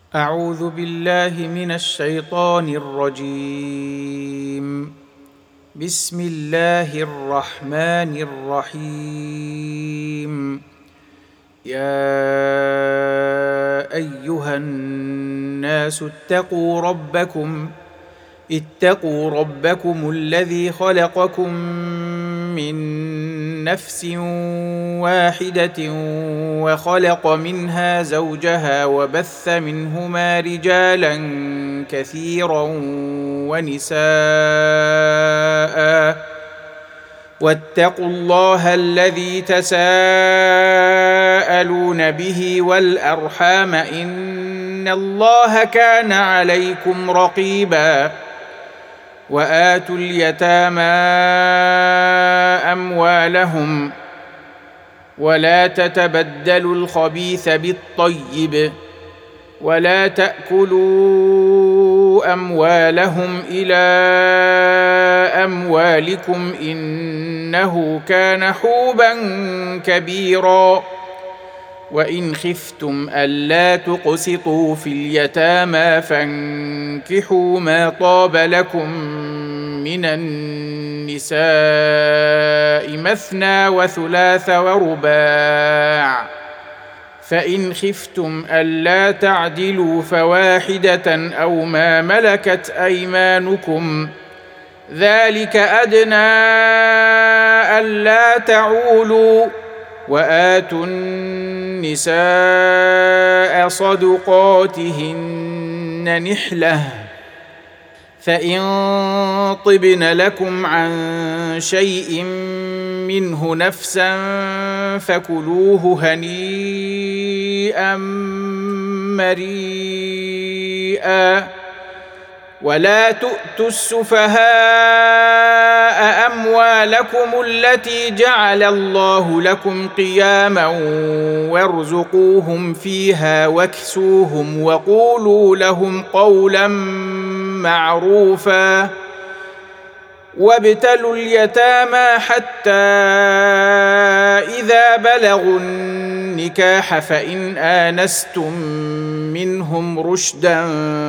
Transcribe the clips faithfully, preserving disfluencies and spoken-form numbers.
أعوذ بالله من الشيطان الرجيم. بسم الله الرحمن الرحيم. يا أيها الناس اتقوا ربكم اتقوا ربكم الذي خلقكم من نفس واحدة وخلق منها زوجها وبث منهما رجالا كثيرا ونساء واتقوا الله الذي تساءلون به والأرحام إن الله كان عليكم رقيبا. وآتوا اليتامى أموالهم ولا تتبدلوا الخبيث بالطيب ولا تأكلوا أموالهم إلى أموالكم إنه كان حوبا كبيرا. وإن خفتم ألا تقسطوا في اليتامى فانكحوا ما طاب لكم من النساء مثنى وثلاث ورباع، فإن خفتم ألا تعدلوا فواحدة أو ما ملكت أيمانكم ذلك أدنى ألا تعولوا. وآتوا النساء صدقاتهن نحلة فإن طبن لكم عن شيء منه نفسا فكلوه هنيئا مريئا. ولا تؤتوا السفهاء أموالكم التي جعل الله لكم قياما وارزقوهم فيها واكسوهم وقولوا لهم قولا معروفا. وابتلوا اليتامى حتى إذا بلغوا النكاح فإن آنستم منهم رشدا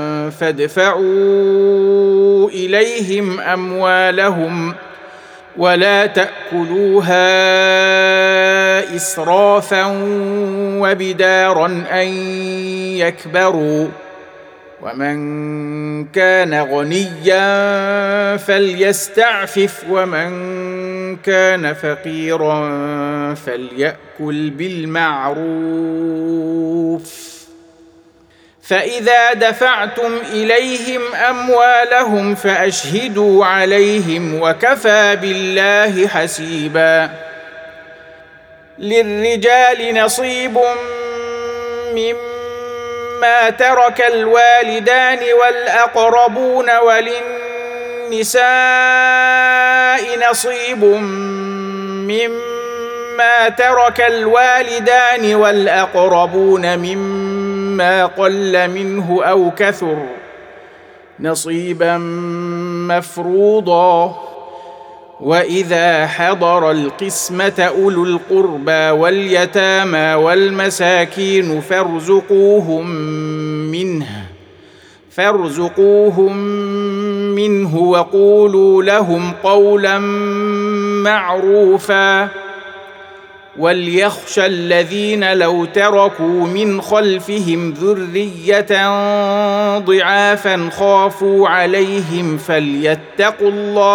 فادفعوا إليهم أموالهم ولا تأكلوها إسرافا وبدارا أن يكبروا. ومن كان غنيا فليستعفف ومن كان فقيرا فليأكل بالمعروف. فإذا دفعتم إليهم أموالهم فأشهدوا عليهم وكفى بالله حسيبا. للرجال نصيب مما ترك الوالدان والأقربون وللنساء نصيب مما ترك الوالدان والأقربون مما قل منه أو كثر نصيبا مفروضا. وإذا حضر القسمة أولو القربى واليتامى والمساكين فارزقوهم منه فارزقوهم منه وقولوا لهم قولا معروفا. وليخشى الذين لو تركوا من خلفهم ذرية ضعافا خافوا عليهم فليتقوا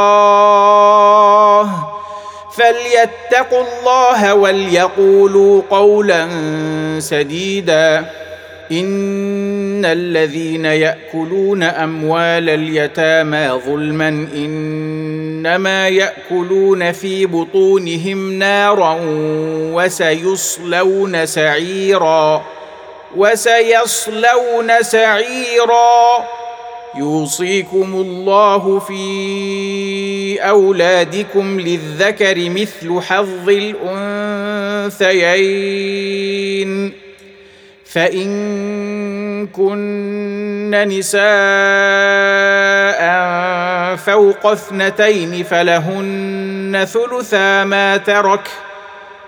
الله فليتقوا الله وليقولوا قولا سديدا. إن الذين يأكلون أموال اليتامى ظلما إنما يأكلون في بطونهم نارا وسيصلون سعيرا وسيصلون سعيرا. يوصيكم الله في أولادكم للذكر مثل حظ الأنثيين. فإن كن نساء فوق اثنتين فلهن ثلثا ما ترك،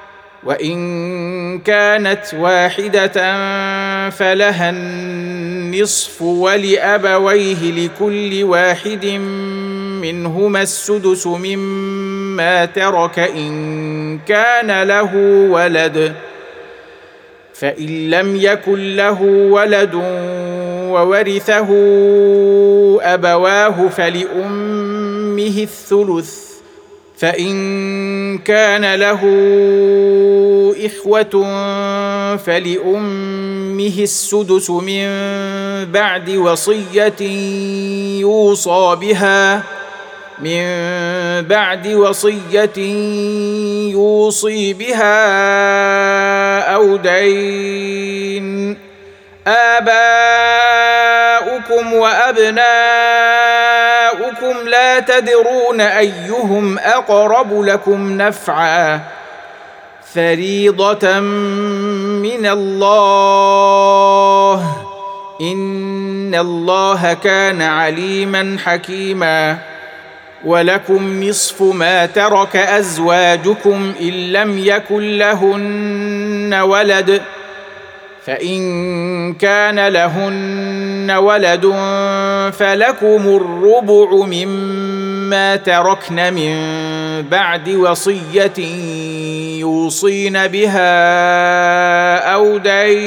وإن كانت واحدة فلها النصف النصف ولأبويه لكل واحد منهما السدس مما ترك إن كان له ولد، فإن لم يكن له ولد وورثه أبواه فلأمه الثلث، فإن كان له إخوة فلأمه السدس من بعد وصية يوصى بها من بعد وصية يوصي بها أو دين. آباؤكم وأبناؤكم لا تدرون أيهم أقرب لكم نفعا، فريضة من الله، إن الله كان عليما حكيما. ولكم نصف ما ترك أزواجكم إن لم يكن لهن ولد، فإن كان لهن ولد فلكم الربع مما تركن من بعد وصية يوصين بها أو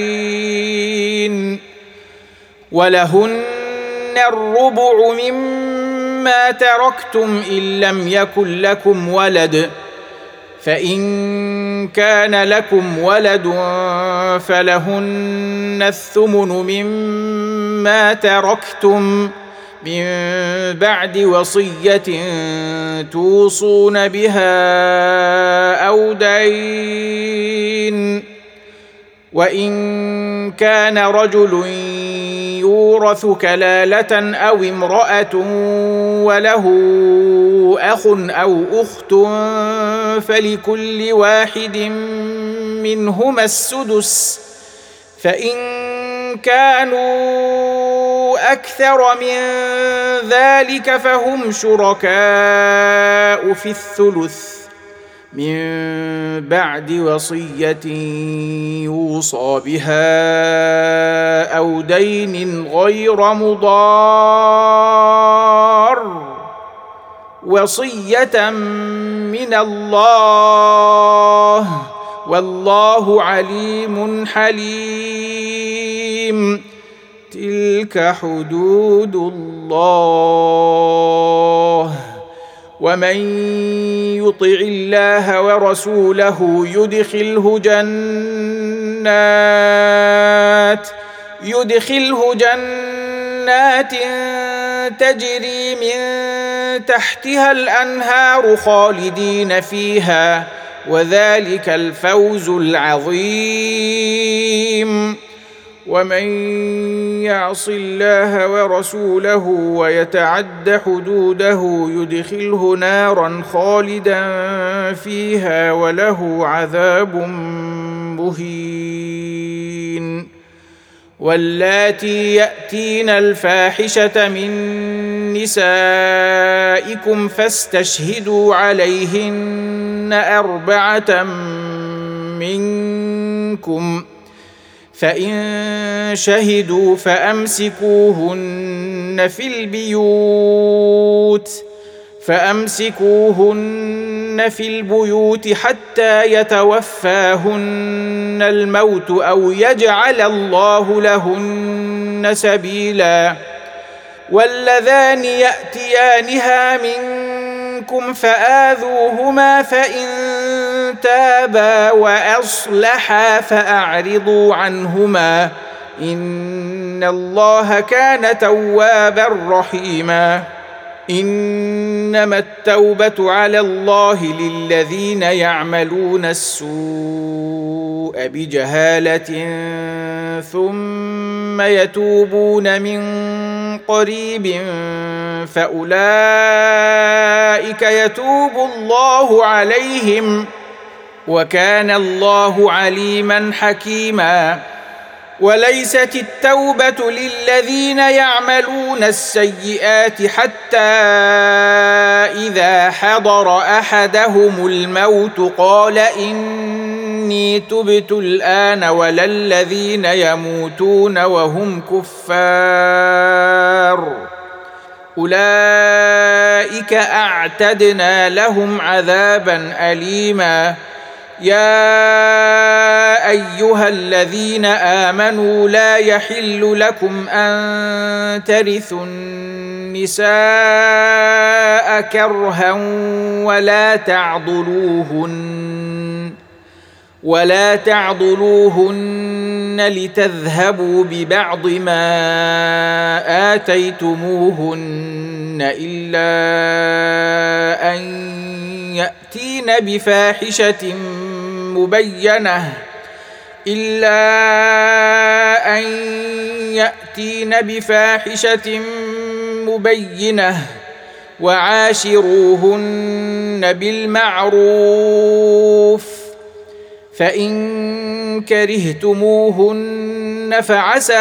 دين. ولهن الربع مما تركتم إن لم يكن لكم ولد، فإن كان لكم ولد فلهن الثمن مما تركتم من بعد وصية توصون بها أو دين. وإن كان رجل يورث كلالة أو امرأة وله أخ أو أخت فلكل واحد منهما السدس، فإن كانوا أكثر من ذلك فهم شركاء في الثلث من بعد وصية يوصى بها أو دين غير مضار، وصية من الله، والله عليم حليم. تلك حدود الله، ومن يطع الله ورسوله يدخله جنات يدخله جنات تجري من تحتها الأنهار خالدين فيها، وذلك الفوز العظيم. ومن يعص الله ورسوله ويتعد حدوده يدخله نارا خالدا فيها وله عذاب مهين. واللاتي يأتين الفاحشة من نسائكم فاستشهدوا عليهن أربعة منكم، فإن شهدوا فأمسكوهن في البيوت فأمسكوهن في البيوت حتى يتوفاهن الموت أو يجعل الله لهن سبيلا. واللذان يأتيانها منكم فآذوهما، فإن تابا وأصلحا فأعرضوا عنهما، إن الله كان توابا رحيما. إنما التوبة على الله للذين يعملون السوء بجهالة ثم يتوبون من قريب فأولئك يتوب الله عليهم، وكان الله عليما حكيما. وليست التوبة للذين يعملون السيئات حتى إذا حضر أحدهم الموت قال إني إني تبت الآن ولا الذين يموتون وهم كفار أولئك أعتدنا لهم عذابا أليما يا أيها الذين آمنوا لا يحل لكم أن ترثوا النساء كرها ولا تعضلوهن ولا تعضلوهن لتذهبوا ببعض ما آتيتموهن إلا أن يأتين بفاحشة مبينة إلا أن يأتين بفاحشة مبينة وعاشروهن بالمعروف فإن كرهتموهن فعسى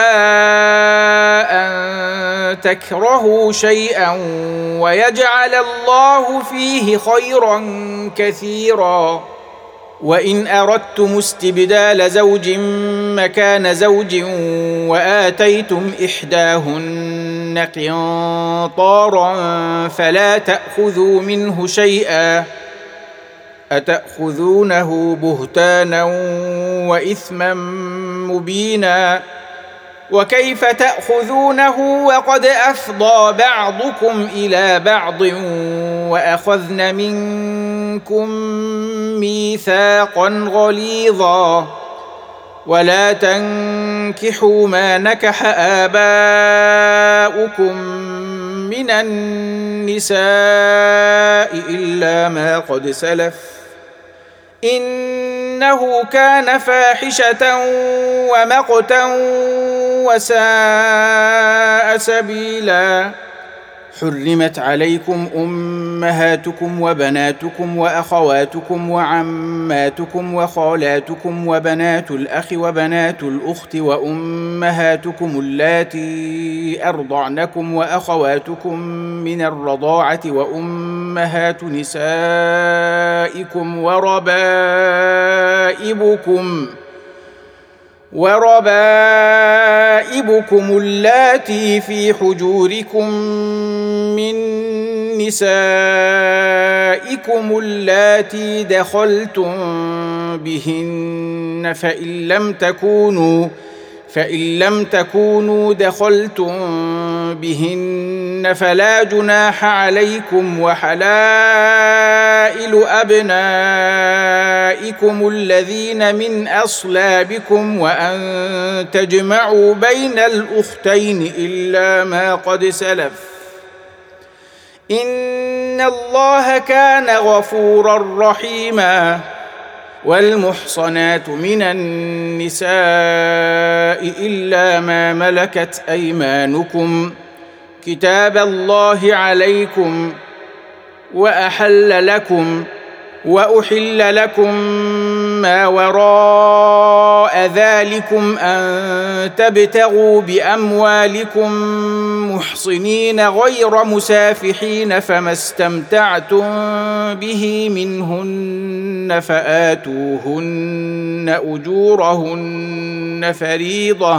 أن تكرهوا شيئا ويجعل الله فيه خيرا كثيرا وإن أردتم استبدال زوج مكان زوج وآتيتم إحداهن قنطارا فلا تأخذوا منه شيئا أتأخذونه بهتانا وإثما مبينا وكيف تأخذونه وقد أفضى بعضكم إلى بعض وأخذن منكم ميثاقا غليظا ولا تنكحوا ما نكح آباؤكم من النساء إلا ما قد سلف إنه كان فاحشة ومقتا وساء سبيلا حرمت عليكم أمهاتكم وبناتكم وأخواتكم وعماتكم وخالاتكم وبنات الأخ وبنات الأخت وأمهاتكم اللاتي أرضعنكم وأخواتكم من الرضاعة وأمهات نسائكم وربائبكم وربائبكم اللاتي في حجوركم من نسائكم اللاتي دخلتم بهن فإن لم تكونوا فإن لم تكونوا دخلتم بهن فلا جناح عليكم وحلائل أبنائكم الذين من أصلابكم وأن تجمعوا بين الأختين إلا ما قد سلف إن الله كان غفورا رحيما والمحصنات من النساء إلا ما ملكت أيمانكم كتاب الله عليكم وأحل لكم وأحل لكم ما وراء ذلكم أن تبتغوا بأموالكم محصنين غير مسافحين فما استمتعتم به منهن فآتوهن أجورهن فريضة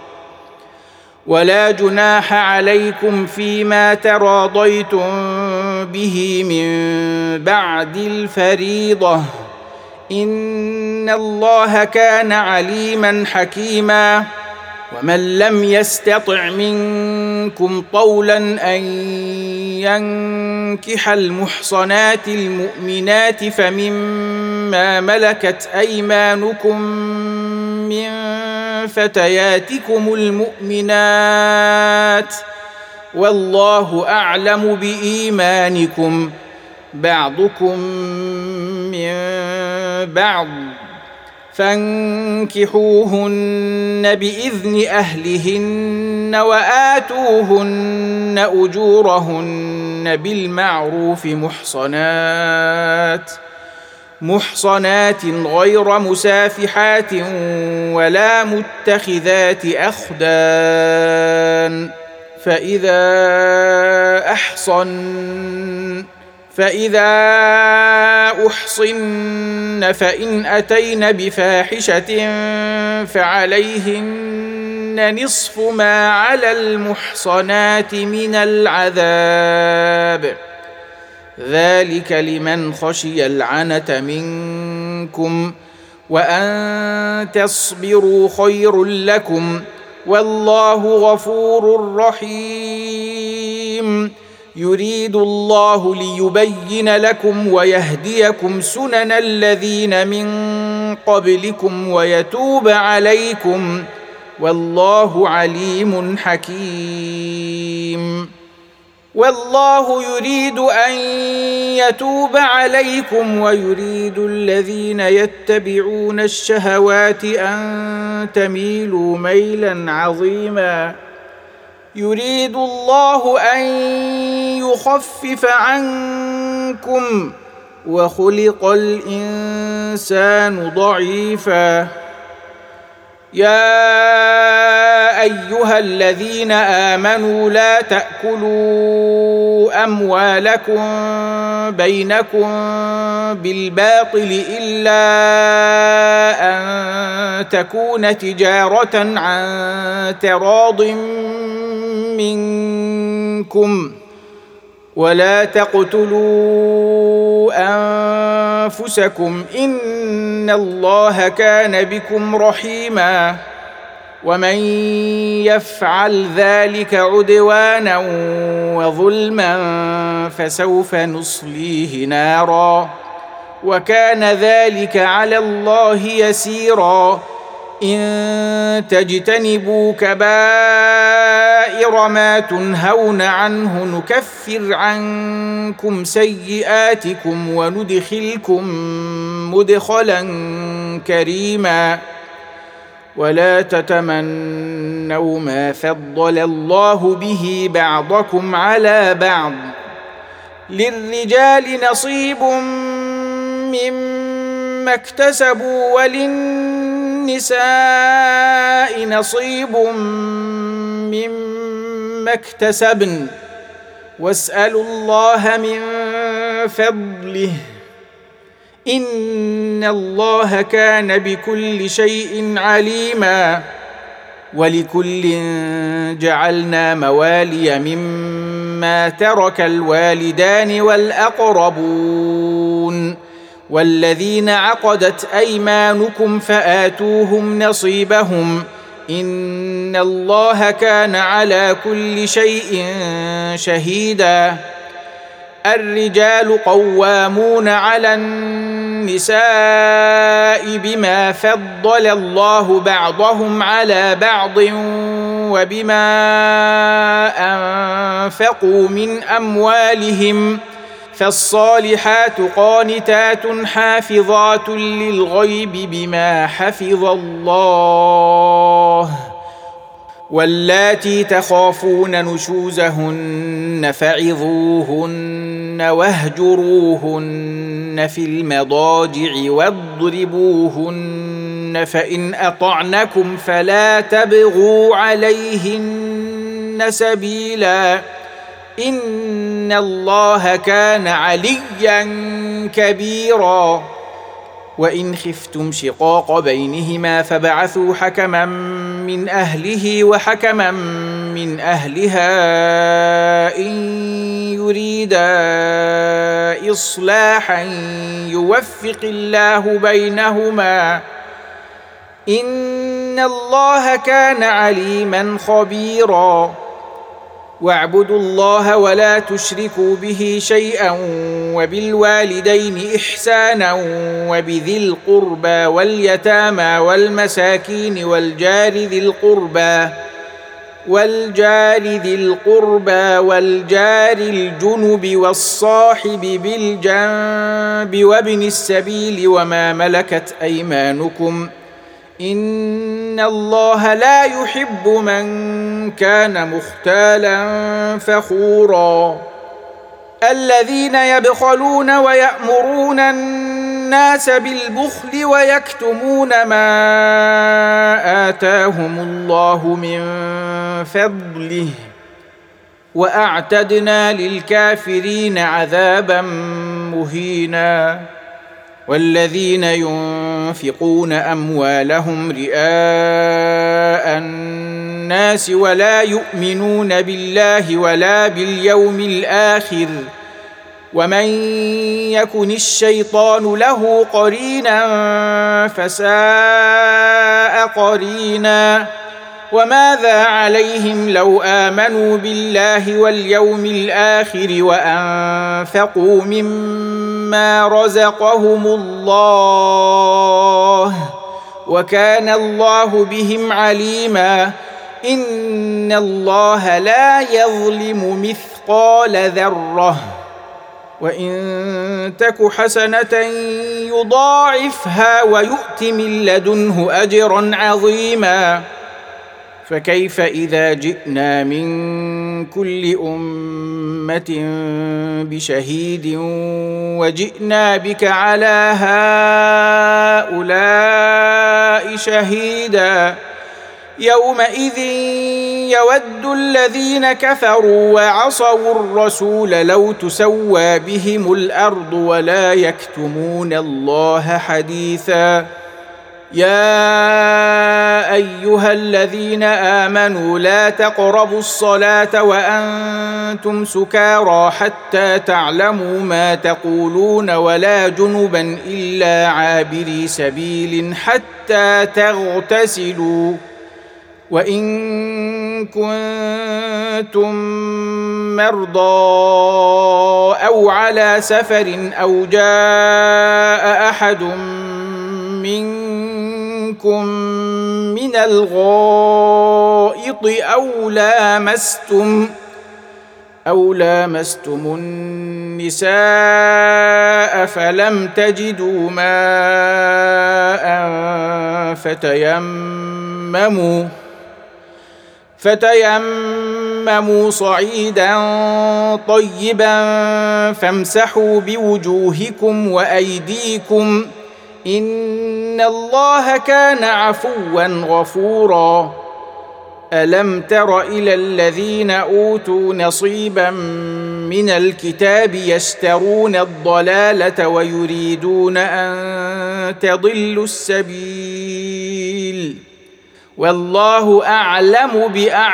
ولا جناح عليكم فيما تراضيتم به من بعد الفريضة إن الله كان عليما حكيما ومن لم يستطع منكم طولا أن ينكح المحصنات المؤمنات فمما ملكت أيمانكم من فتياتكم المؤمنات والله أعلم بإيمانكم بعضكم من بعض فانكحوهن بإذن أهلهن وآتوهن أجورهن بالمعروف محصنات محصنات غير مسافحات ولا متخذات أخدان فإذا أحصن فإذا أحصن فإن أتين بفاحشة فعليهن نصف ما على المحصنات من العذاب، ذلك لمن خشي العنة منكم، وأن تصبروا خير لكم، والله غفور رحيم. يريد الله ليبين لكم ويهديكم سنن الذين من قبلكم ويتوب عليكم، والله عليم حكيم. والله يريد أن يتوب عليكم ويريد الذين يتبعون الشهوات أن تميلوا ميلا عظيما. يريد الله أن يخفف عنكم وخلق الإنسان ضعيفا. يا أيها الذين آمنوا لا تأكلوا أموالكم بينكم بالباطل إلا أن تكون تجارة عن تراض منكم، ولا تقتلوا أنفسكم إن الله كان بكم رحيما. ومن يفعل ذلك عدوانا وظلما فسوف نصليه نارا، وكان ذلك على الله يسيرا. إن تجتنبوا كبائر ما تنهون عنه نكفر عنكم سيئاتكم وندخلكم مدخلا كريما. ولا تتمنوا ما فضل الله به بعضكم على بعض، للرجال نصيب مما اكتسبوا وللنساء نصيب مما اكتسبن، واسألوا الله من فضله إن الله كان بكل شيء عليما. ولكل جعلنا موالي مما ترك الوالدان والأقربون والذين عقدت أيمانكم فآتوهم نصيبهم إن الله كان على كل شيء شهيدا. الرجال قوامون على النساء بما فضل الله بعضهم على بعض وبما أنفقوا من أموالهم، فالصالحات قانتات حافظات للغيب بما حفظ الله. واللاتي تخافون نشوزهن فعظوهن واهجروهن في المضاجع واضربوهن، فإن أطعنكم فلا تبغوا عليهن سبيلا إن الله كان عليا كبيرا. وإن خفتم شقاق بينهما فبعثوا حكما من أهله وحكما من أهلها إن يريدا إصلاحا يوفق الله بينهما إن الله كان عليما خبيرا. واعبدوا الله ولا تشركوا به شيئا وبالوالدين إحسانا وبذي القربى واليتامى والمساكين والجار ذي القربى والجار ذي القربى والجار الجنب والصاحب بالجنب وابن السبيل وما ملكت أيمانكم إن الله لا يحب من كان مختالا فخورا. الذين يبخلون ويأمرون الناس بالبخل ويكتمون ما آتاهم الله من فضله واعتدنا للكافرين عذابا مهينا. والذين ينفقون اموالهم رئاء الناس ولا يؤمنون بالله ولا باليوم الاخر ومن يكن الشيطان له قرينا فساء قرينا. وماذا عليهم لو آمنوا بالله واليوم الآخر وأنفقوا مما رزقهم الله وكان الله بهم عليما. إن الله لا يظلم مثقال ذرة وإن تك حسنة يضاعفها ويؤت من لدنه أجرا عظيما. فكيف إذا جئنا من كل أمة بشهيد وجئنا بك على هؤلاء شهيدا. يومئذ يود الذين كفروا وعصوا الرسول لو تسوى بهم الأرض ولا يكتمون الله حديثا. يا أيها الذين آمنوا لا تقربوا الصلاة وأنتم سكارى حتى تعلموا ما تقولون ولا جنبا إلا عابري سبيل حتى تغتسلوا. وإن كنتم مرضى أو على سفر أو جاء أحد منكم من الغائط أو لامستم أو لامستم النساء فلم تجدوا ماء فتيمموا فتيمموا صعيدا طيبا فامسحوا بوجوهكم وأيديكم إن الله كان عفوا غفورا. ألم تر إلى الذين أوتوا نصيبا من الكتاب يشترون الضلالة ويريدون أن تضلوا السبيل والله أعلم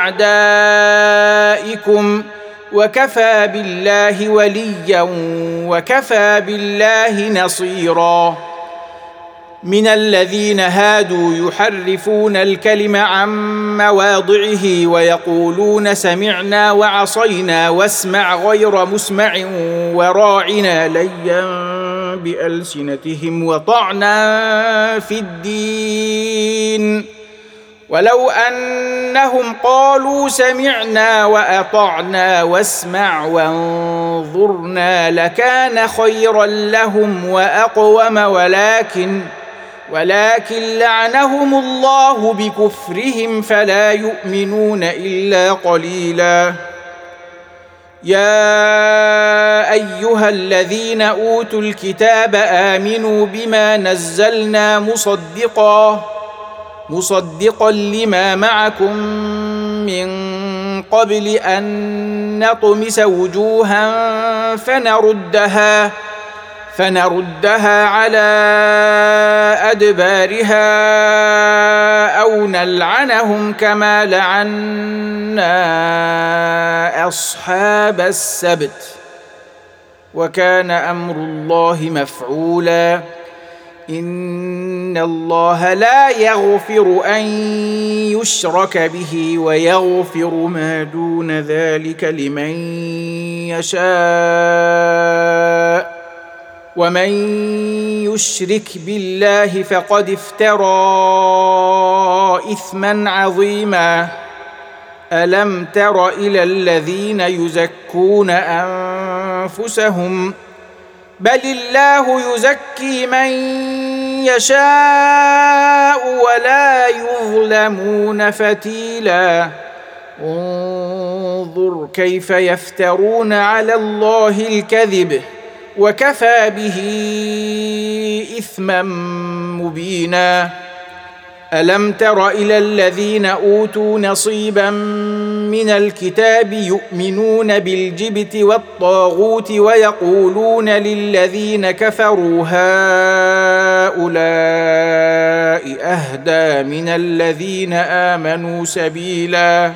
بأعدائكم وكفى بالله وليا وكفى بالله نصيرا. من الذين هادوا يحرفون الكلم عن مواضعه ويقولون سمعنا وعصينا واسمع غير مسمع وراعنا ليا بألسنتهم وطعنا في الدين ولو أنهم قالوا سمعنا وأطعنا واسمع وانظرنا لكان خيرا لهم وأقوم ولكن ولكن لعنهم الله بكفرهم فلا يؤمنون إلا قليلا. يا أيها الذين أوتوا الكتاب آمنوا بما نزلنا مصدقا مصدقا لما معكم من قبل أن نطمس وجوها فنردها فنردها على أدبارها أو نلعنهم كما لعنا أصحاب السبت وكان أمر الله مفعولا. إن الله لا يغفر أن يشرك به ويغفر ما دون ذلك لمن يشاء ومن يشرك بالله فقد افترى إثما عظيما. ألم تر إلى الذين يزكون أنفسهم بل الله يزكي من يشاء ولا يظلمون فتيلا. انظر كيف يفترون على الله الكذب وكفى به إثما مبينا. ألم تر إلى الذين أوتوا نصيبا من الكتاب يؤمنون بالجبت والطاغوت ويقولون للذين كفروا هؤلاء أهدى من الذين آمنوا سبيلا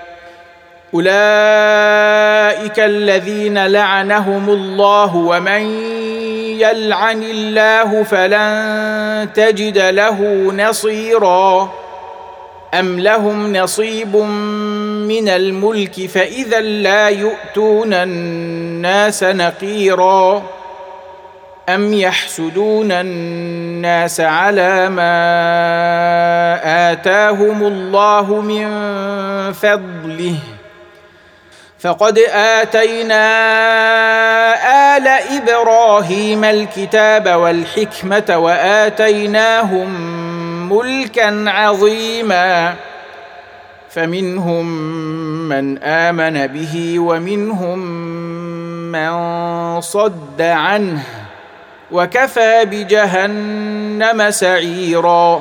أولئك الذين لعنهم الله ومن يلعن الله فلن تجد له نصيرا أم لهم نصيب من الملك فإذا لا يؤتون الناس نقيرا أم يحسدون الناس على ما آتاهم الله من فضله فقد آتينا آل إبراهيم الكتاب والحكمة وآتيناهم ملكا عظيما فمنهم من آمن به ومنهم من صد عنه وكفى بجهنم سعيرا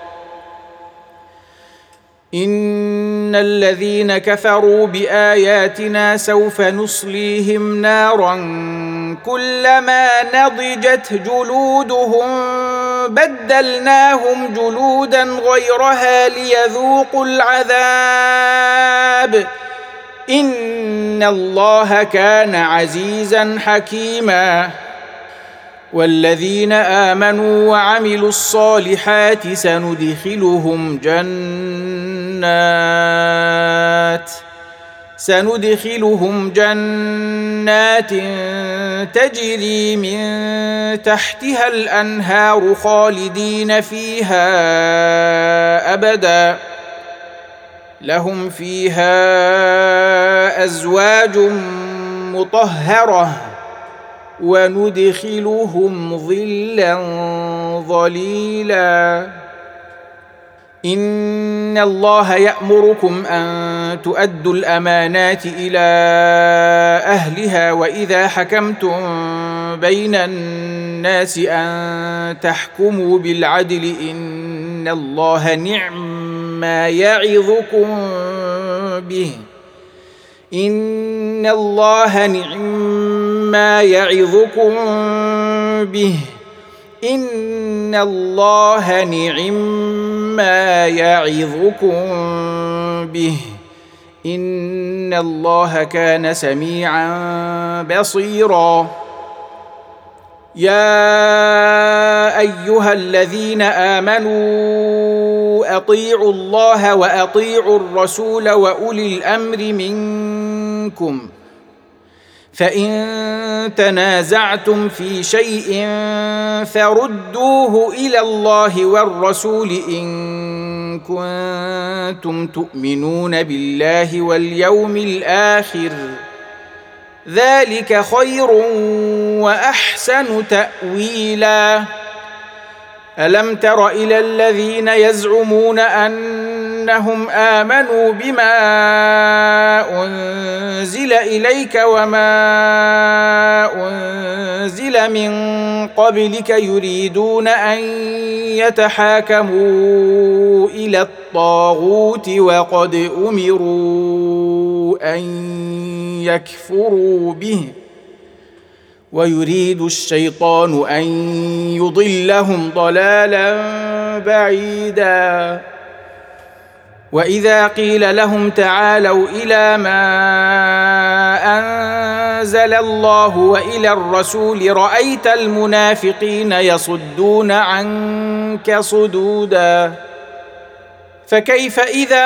إن الذين كفروا بآياتنا سوف نصليهم نارا كلما نضجت جلودهم بدلناهم جلودا غيرها ليذوقوا العذاب إن الله كان عزيزا حكيما والذين آمنوا وعملوا الصالحات سندخلهم جنات سندخلهم جنات تجري من تحتها الأنهار خالدين فيها أبدا لهم فيها أزواج مطهرة وندخلهم ظلا ظليلا إن الله يأمركم أن تؤدوا الأمانات إلى أهلها وإذا حكمتم بين الناس أن تحكموا بالعدل إن الله نعم ما يعظكم به إن الله نعم ما يعظكم به إن الله نعم ما يعظكم به إن الله كان سميعا بصيرا يا أيها الذين آمنوا أطيعوا الله وأطيعوا الرسول وأولي الأمر منكم فإن تنازعتم في شيء فردوه إلى الله والرسول إن كنتم تؤمنون بالله واليوم الآخر ذلك خير وأحسن تأويلا ألم تر إلى الذين يزعمون أنهم آمنوا بما أنزل إليك وما أنزل من قبلك يريدون أن يتحاكموا إلى الطاغوت وقد أمروا أن يكفروا به ويريد الشيطان أن يضلهم ضلالا بعيدا وإذا قيل لهم تعالوا إلى ما أنزل الله وإلى الرسول رأيت المنافقين يصدون عنك صدودا فكيف إذا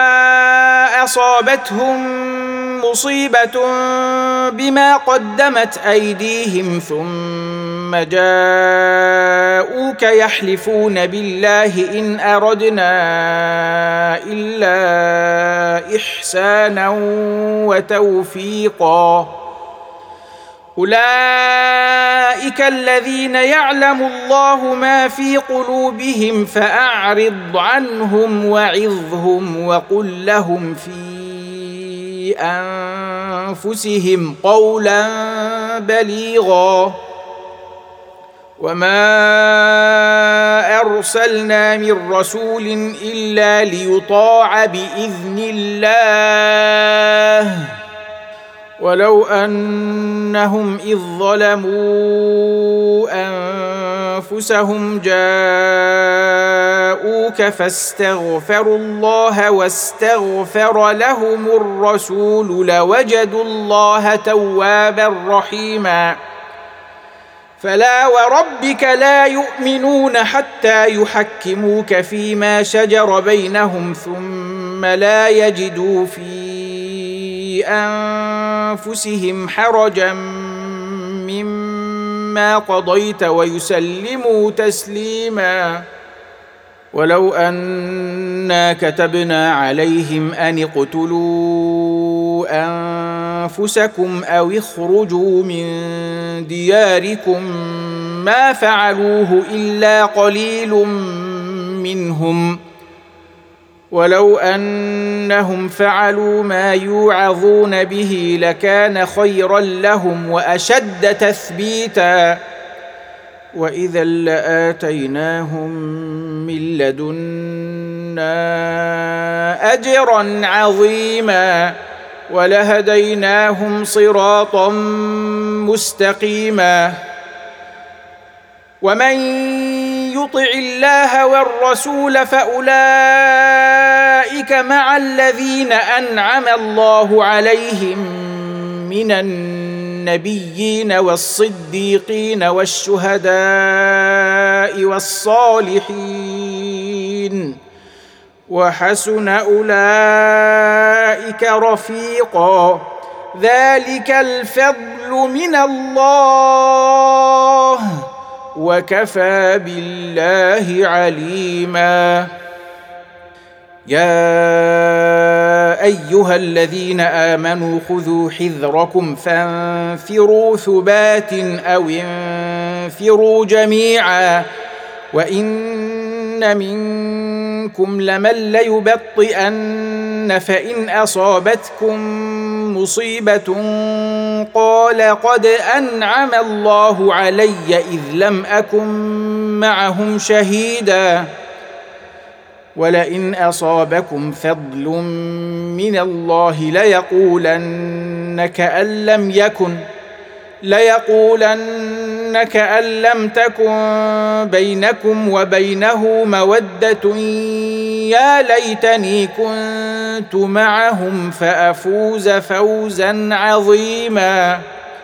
أصابتهم مصيبة بما قدمت أيديهم ثم جاءوك يحلفون بالله إن أردنا إلا إحسانا وتوفيقا أولئك الذين يعلم الله ما في قلوبهم فأعرض عنهم وعظهم وقل لهم في أنفسهم قولا بليغا وما أرسلنا من رسول إلا ليطاع بإذن الله ولو أنهم إذ ظلموا أنفسهم جاءوك فاستغفروا الله واستغفر لهم الرسول لوجدوا الله توابا رحيما فلا وربك لا يؤمنون حتى يحكموك فيما شجر بينهم ثم لا يجدوا في أنفسهم حرجا مما قضيت ويسلموا تسليما ولو أنا كتبنا عليهم أن اقتلوا أنفسكم أو اخرجوا من دياركم ما فعلوه إلا قليل منهم ولو أنهم فعلوا ما يوعظون به لكان خيرا لهم وأشد تثبيتا وإذا لآتيناهم من لدنا أجرا عظيما ولهديناهم صراطا مستقيما ومن يطع الله والرسول فأولئك مع الذين أنعم الله عليهم من النبيين والصديقين والشهداء والصالحين وحسن أولئك رفيقا ذلك الفضل من الله وكفى بالله عليما يا أيها الذين آمنوا خذوا حذركم فانفروا ثبات أو انفروا جميعا وإن منكم لمن ليبطئن فإن أصابتكم مصيبة قال قد أنعم الله علي إذ لم أكن معهم شهيدا ولئن أصابكم فضل من الله ليقولن كأن لم يكن ليقولن كأن لم تكن بينكم وبينه مودة يا ليتني كنت معهم فأفوز فوزا عظيما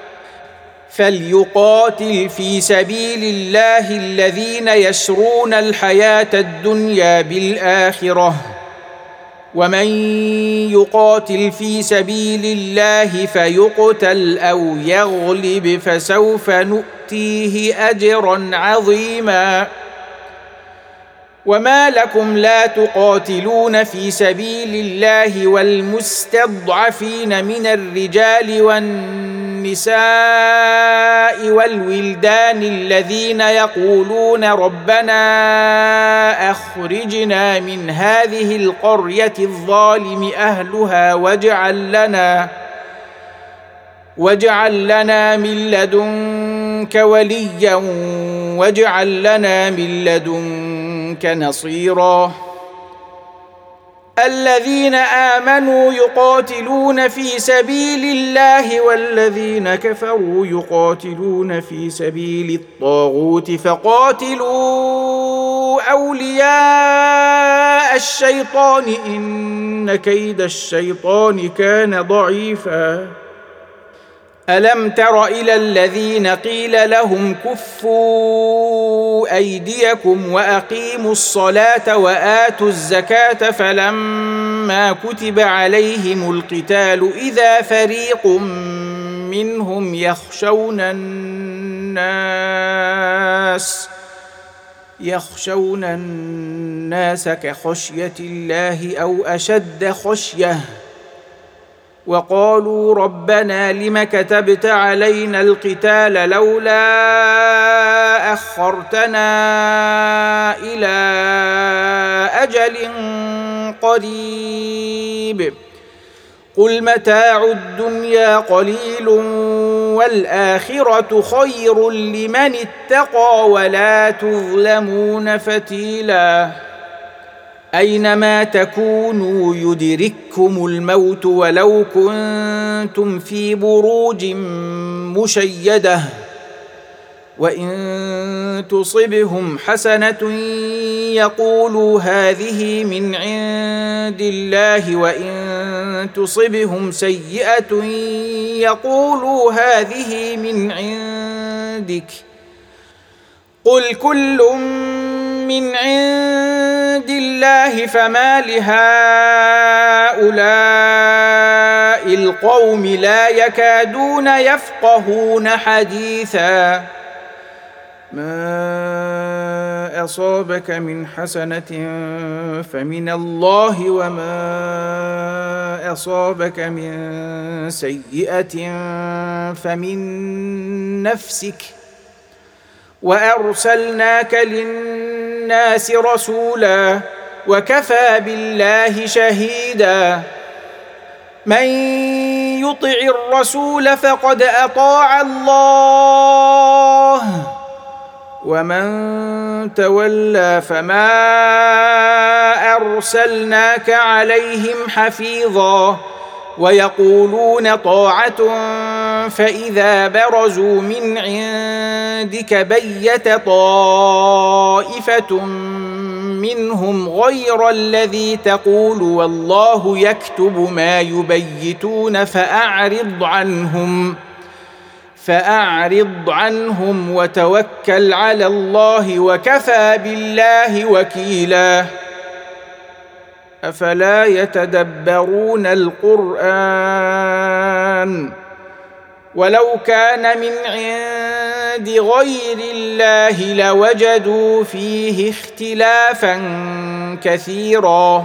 فليقاتل في سبيل الله الذين يشرون الحياة الدنيا بالآخرة ومن يقاتل في سبيل الله فيقتل أو يغلب فسوف نؤتيه أجرا عظيما وما لكم لا تقاتلون في سبيل الله والمستضعفين من الرجال والنساء والولدان الذين يقولون ربنا أخرجنا من هذه القرية الظالم أهلها واجعل لنا واجعل لنا من لدنك وليا واجعل لنا من لدنك نصيرا الذين آمنوا يقاتلون في سبيل الله والذين كفروا يقاتلون في سبيل الطاغوت فقاتلوا أولياء الشيطان إن كيد الشيطان كان ضعيفا ألم تر إلى الذين قيل لهم كفوا أيديكم وأقيموا الصلاة وآتوا الزكاة فلما كتب عليهم القتال إذا فريق منهم يخشون الناس يخشون الناس كخشية الله أو أشد خشية وقالوا ربنا لم كتبت علينا القتال لولا أخرتنا إلى أجل قريب قل متاع الدنيا قليل والآخرة خير لمن اتقى ولا تظلمون فتيلا أينما تكونوا يدرككم الموت ولو كنتم في بروج مشيدة وإن تصبهم حسنة يقولوا هذه من عند الله وإن تصبهم سيئة يقولوا هذه من عندك قل كل من عند الله فما لهؤلاء القوم لا يكادون يفقهون حديثا ما أصابك من حسنة فمن الله وما أصابك من سيئة فمن نفسك وأرسلناك للناس رسولا وكفى بالله شهيدا من يطع الرسول فقد أطاع الله ومن تولى فما أرسلناك عليهم حفيظا ويقولون طاعة فإذا برزوا من عندك بيت طائفة منهم غير الذي تقول والله يكتب ما يبيتون فأعرض عنهم فأعرض عنهم وتوكل على الله وكفى بالله وكيلا أفلا يتدبرون القرآن ولو كان من عند غير الله لوجدوا فيه اختلافا كثيرا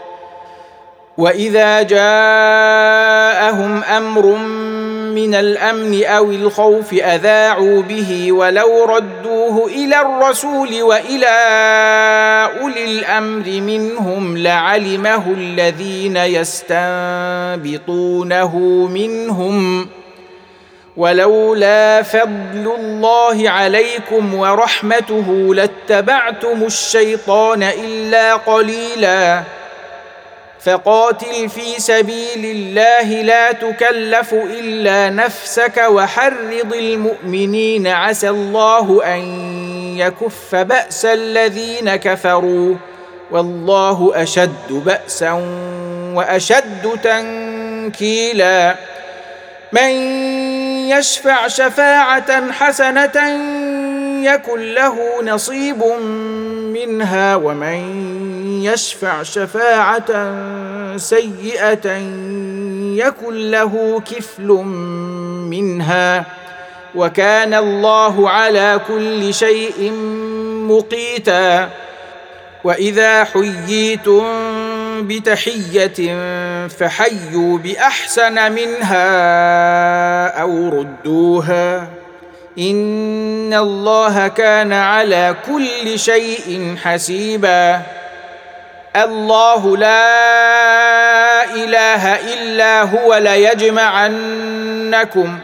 وإذا جاءهم أمر من الأمن أو الخوف أذاعوا به ولو ردوه إلى الرسول وإلى أولي الأمر منهم لعلمه الذين يستنبطونه منهم ولولا فضل الله عليكم ورحمته لاتبعتم الشيطان إلا قليلا فقاتل في سبيل الله لا تكلف إلا نفسك وحرض المؤمنين عسى الله أن يكف بأس الذين كفروا والله أشد بأسا وأشد تنكيلا من يشفع شفاعة حسنة يكن له نصيب منها ومن يشفع شفاعة سيئة يكن له كفل منها وكان الله على كل شيء مقيتا وإذا حييتم بتحية فحيوا بأحسن منها أو ردوها إن الله كان على كل شيء حسيبا الله لا إله إلا هو ليجمعنكم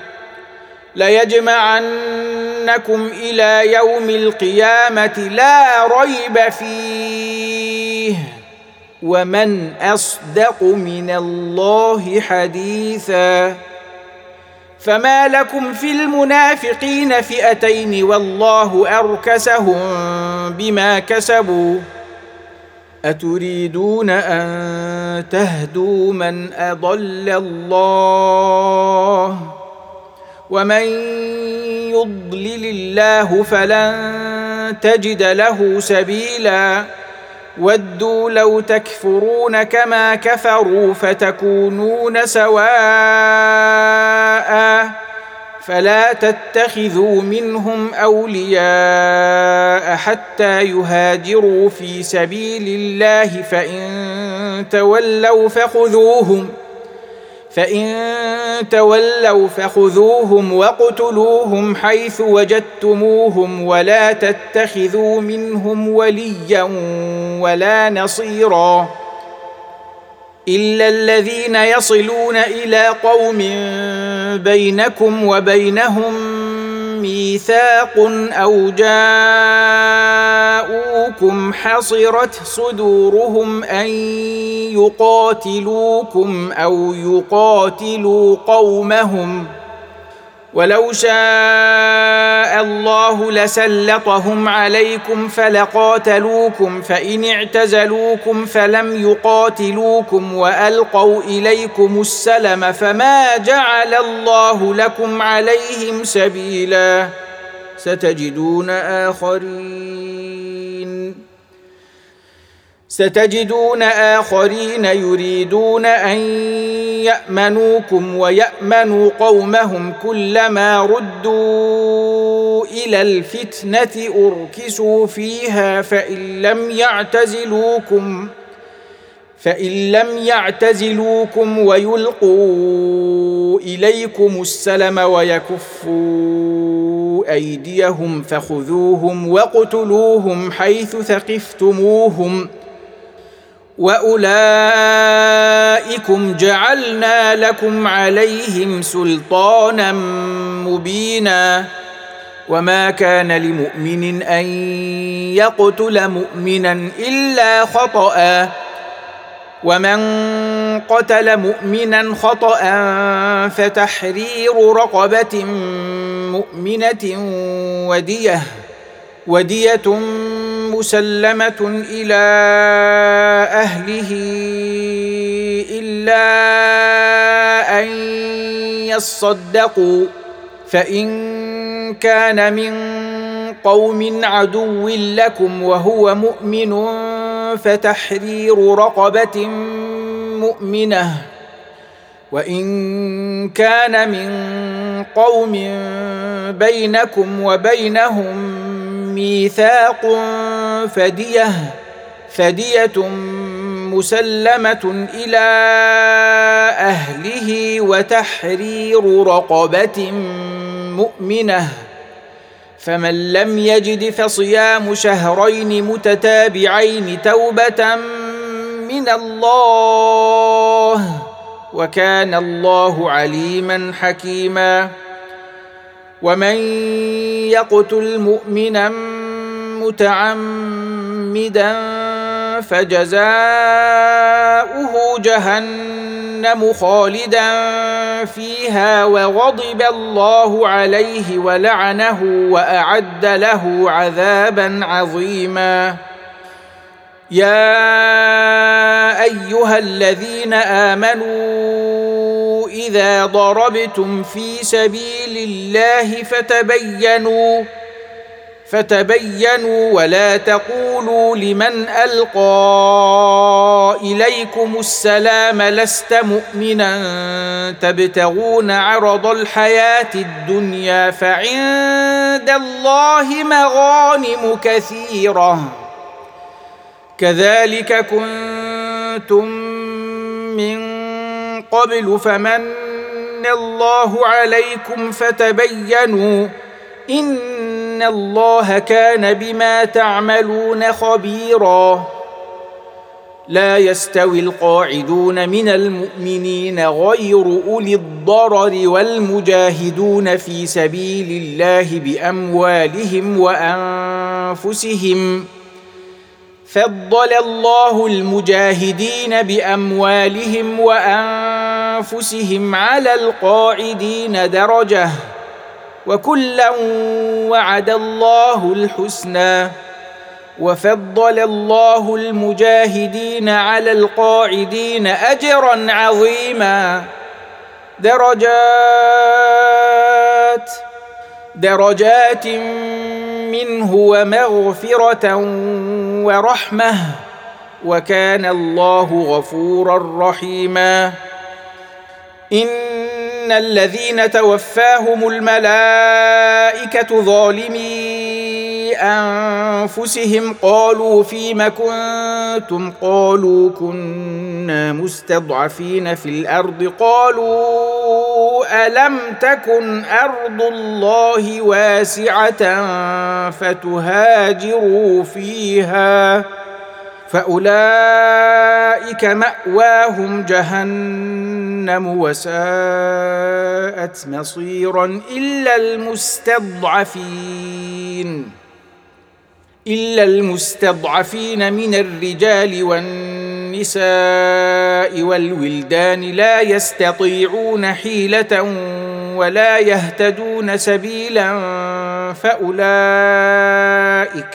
ليجمعنكم إلى يوم القيامة لا ريب فيه ومن أصدق من الله حديثا فما لكم في المنافقين فئتين والله أركسهم بما كسبوا أتريدون أن تهدوا من أضل الله ومن يضلل الله فلن تجد له سبيلا ودوا لو تكفرون كما كفروا فتكونون سواء فلا تتخذوا منهم أولياء حتى يهاجروا في سبيل الله فإن تولوا فخذوهم فإن تولوا فخذوهم واقتلوهم حيث وجدتموهم ولا تتخذوا منهم وليا ولا نصيرا إلا الذين يصلون إلى قوم بينكم وبينهم ميثاق أو جاءوكم حصرت صدورهم أن يقاتلوكم أو يقاتلوا قومهم ولو شاء الله لسلطهم عليكم فلقاتلوكم فإن اعتزلوكم فلم يقاتلوكم وألقوا إليكم السلم فما جعل الله لكم عليهم سبيلا ستجدون آخرين ستجدون آخرين يريدون أن يأمنوكم ويأمنوا قومهم كلما ردوا إلى الفتنة أركسوا فيها فإن لم يعتزلوكم فإن لم يعتزلوكم ويلقوا إليكم السلم ويكفوا أيديهم فخذوهم واقتلوهم حيث ثقفتموهم وأولئكم جعلنا لكم عليهم سلطانا مبينا وما كان لمؤمن أن يقتل مؤمنا إلا خطأ ومن قتل مؤمنا خطأ فتحرير رقبة مؤمنة ودية ودية مسلمة إلى أهله إلا أن يصدقوا فإن كان من قوم عدو لكم وهو مؤمن فتحرير رقبة مؤمنة وإن كان من قوم بينكم وبينهم ميثاق فدية فدية مسلمة إلى أهله وتحرير رقبة مؤمنة فمن لم يجد فصيام شهرين متتابعين توبة من الله وكان الله عليما حكيما ومن يقتل مؤمنا متعمدا فجزاؤه جهنم خالدا فيها وغضب الله عليه ولعنه وأعد له عذابا عظيما يا أيها الذين آمنوا إذا ضربتم في سبيل الله فتبينوا فتبينوا ولا تقولوا لمن ألقى إليكم السلام لست مؤمنا تبتغون عرض الحياة الدنيا فعند الله مغانم كثيرة كذلك كنتم من قبل فمن الله عليكم فتبينوا إن الله كان بما تعملون خبيرا لا يستوي القاعدون من المؤمنين غير أولي الضرر والمجاهدون في سبيل الله بأموالهم وأنفسهم فضل الله المجاهدين بأموالهم وأنفسهم على القاعدين درجة وكلا وعد الله الحسنى وفضل الله المجاهدين على القاعدين أجرا عظيما درجات درجات منه ومغفرة ورحمة وكان الله غفورا رحيما إن الذين توفاهم الملائكة ظالمي أنفسهم قالوا فيم كنتم قالوا كنا مستضعفين في الأرض قالوا ألم تكن أرض الله واسعة فتهاجروا فيها فأولئك مأواهم جهنم وساءت مصيرا إلا المستضعفين إلا المستضعفين من الرجال والنساء والولدان لا يستطيعون حيلة ولا يهتدون سبيلا فأولئك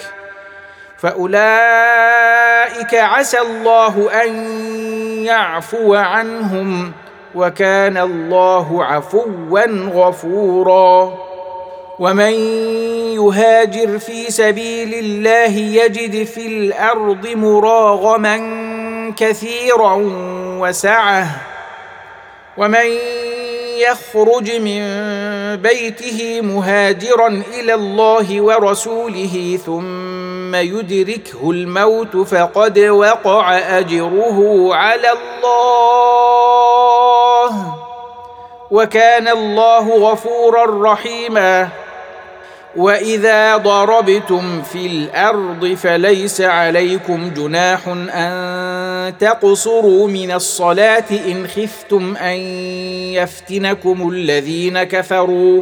فأولئك عسى الله أن يعفو عنهم وكان الله عفوا غفورا. ومن يهاجر في سبيل الله يجد في الأرض مراغما كثيرا وسعة ومن يخرج من بيته مهاجرا إلى الله ورسوله ثم يدركه الموت فقد وقع أجره على الله وكان الله غفورا رحيما. وإذا ضربتم في الأرض فليس عليكم جناح أن تقصروا من الصلاة إن خفتم أن يفتنكم الذين كفروا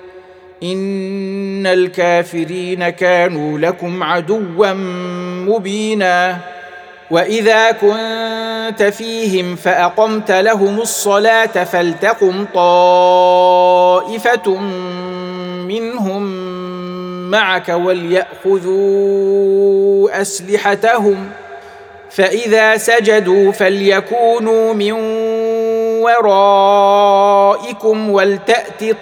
إن الكافرين كانوا لكم عدوا مبينا. وإذا كنت فيهم فأقمت لهم الصلاة فلتقم طائفة منهم معك وليأخذوا أسلحتهم فإذا سجدوا فليكونوا من ورائكم ولتأت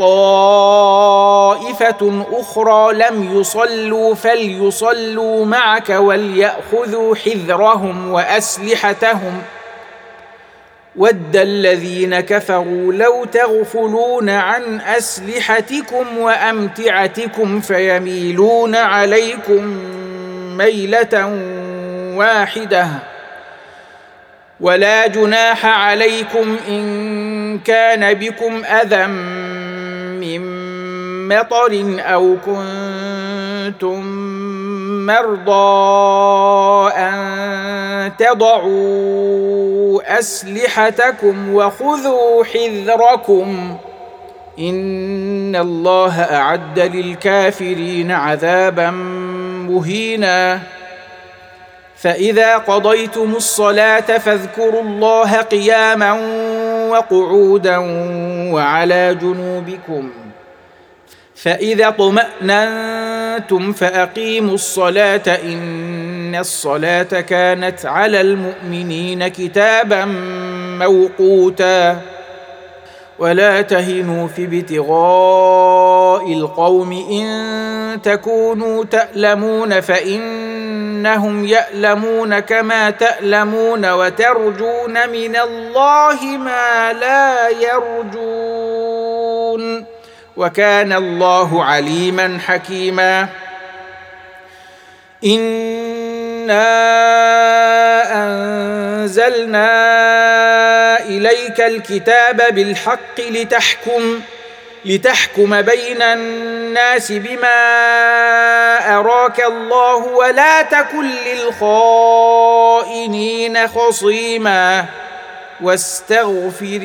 طائفة أخرى لم يصلوا فليصلوا معك وليأخذوا حذرهم وأسلحتهم ود الذين كفروا لو تغفلون عن أسلحتكم وأمتعتكم فيميلون عليكم ميلة واحدة ولا جناح عليكم إن كان بكم أذى من مطر أو كنتم مرضى أن تضعوا أسلحتكم وخذوا حذركم إن الله أعد للكافرين عذابا مهينا. فإذا قضيتم الصلاة فاذكروا الله قياما وقعودا وعلى جنوبكم فإذا اطمأننتم فأقيموا الصلاة إن الصلاة كانت على المؤمنين كتابا موقوتا. ولا تهنوا في ابتغاء القوم إن تكونوا تألمون فإنهم يألمون كما تألمون وترجون من الله ما لا يرجون وكان الله عليما حكيما. إنا أنزلنا إليك الكتاب بالحق لتحكم لتحكم بين الناس بما أراك الله ولا تكن للخائنين خصيما واستغفر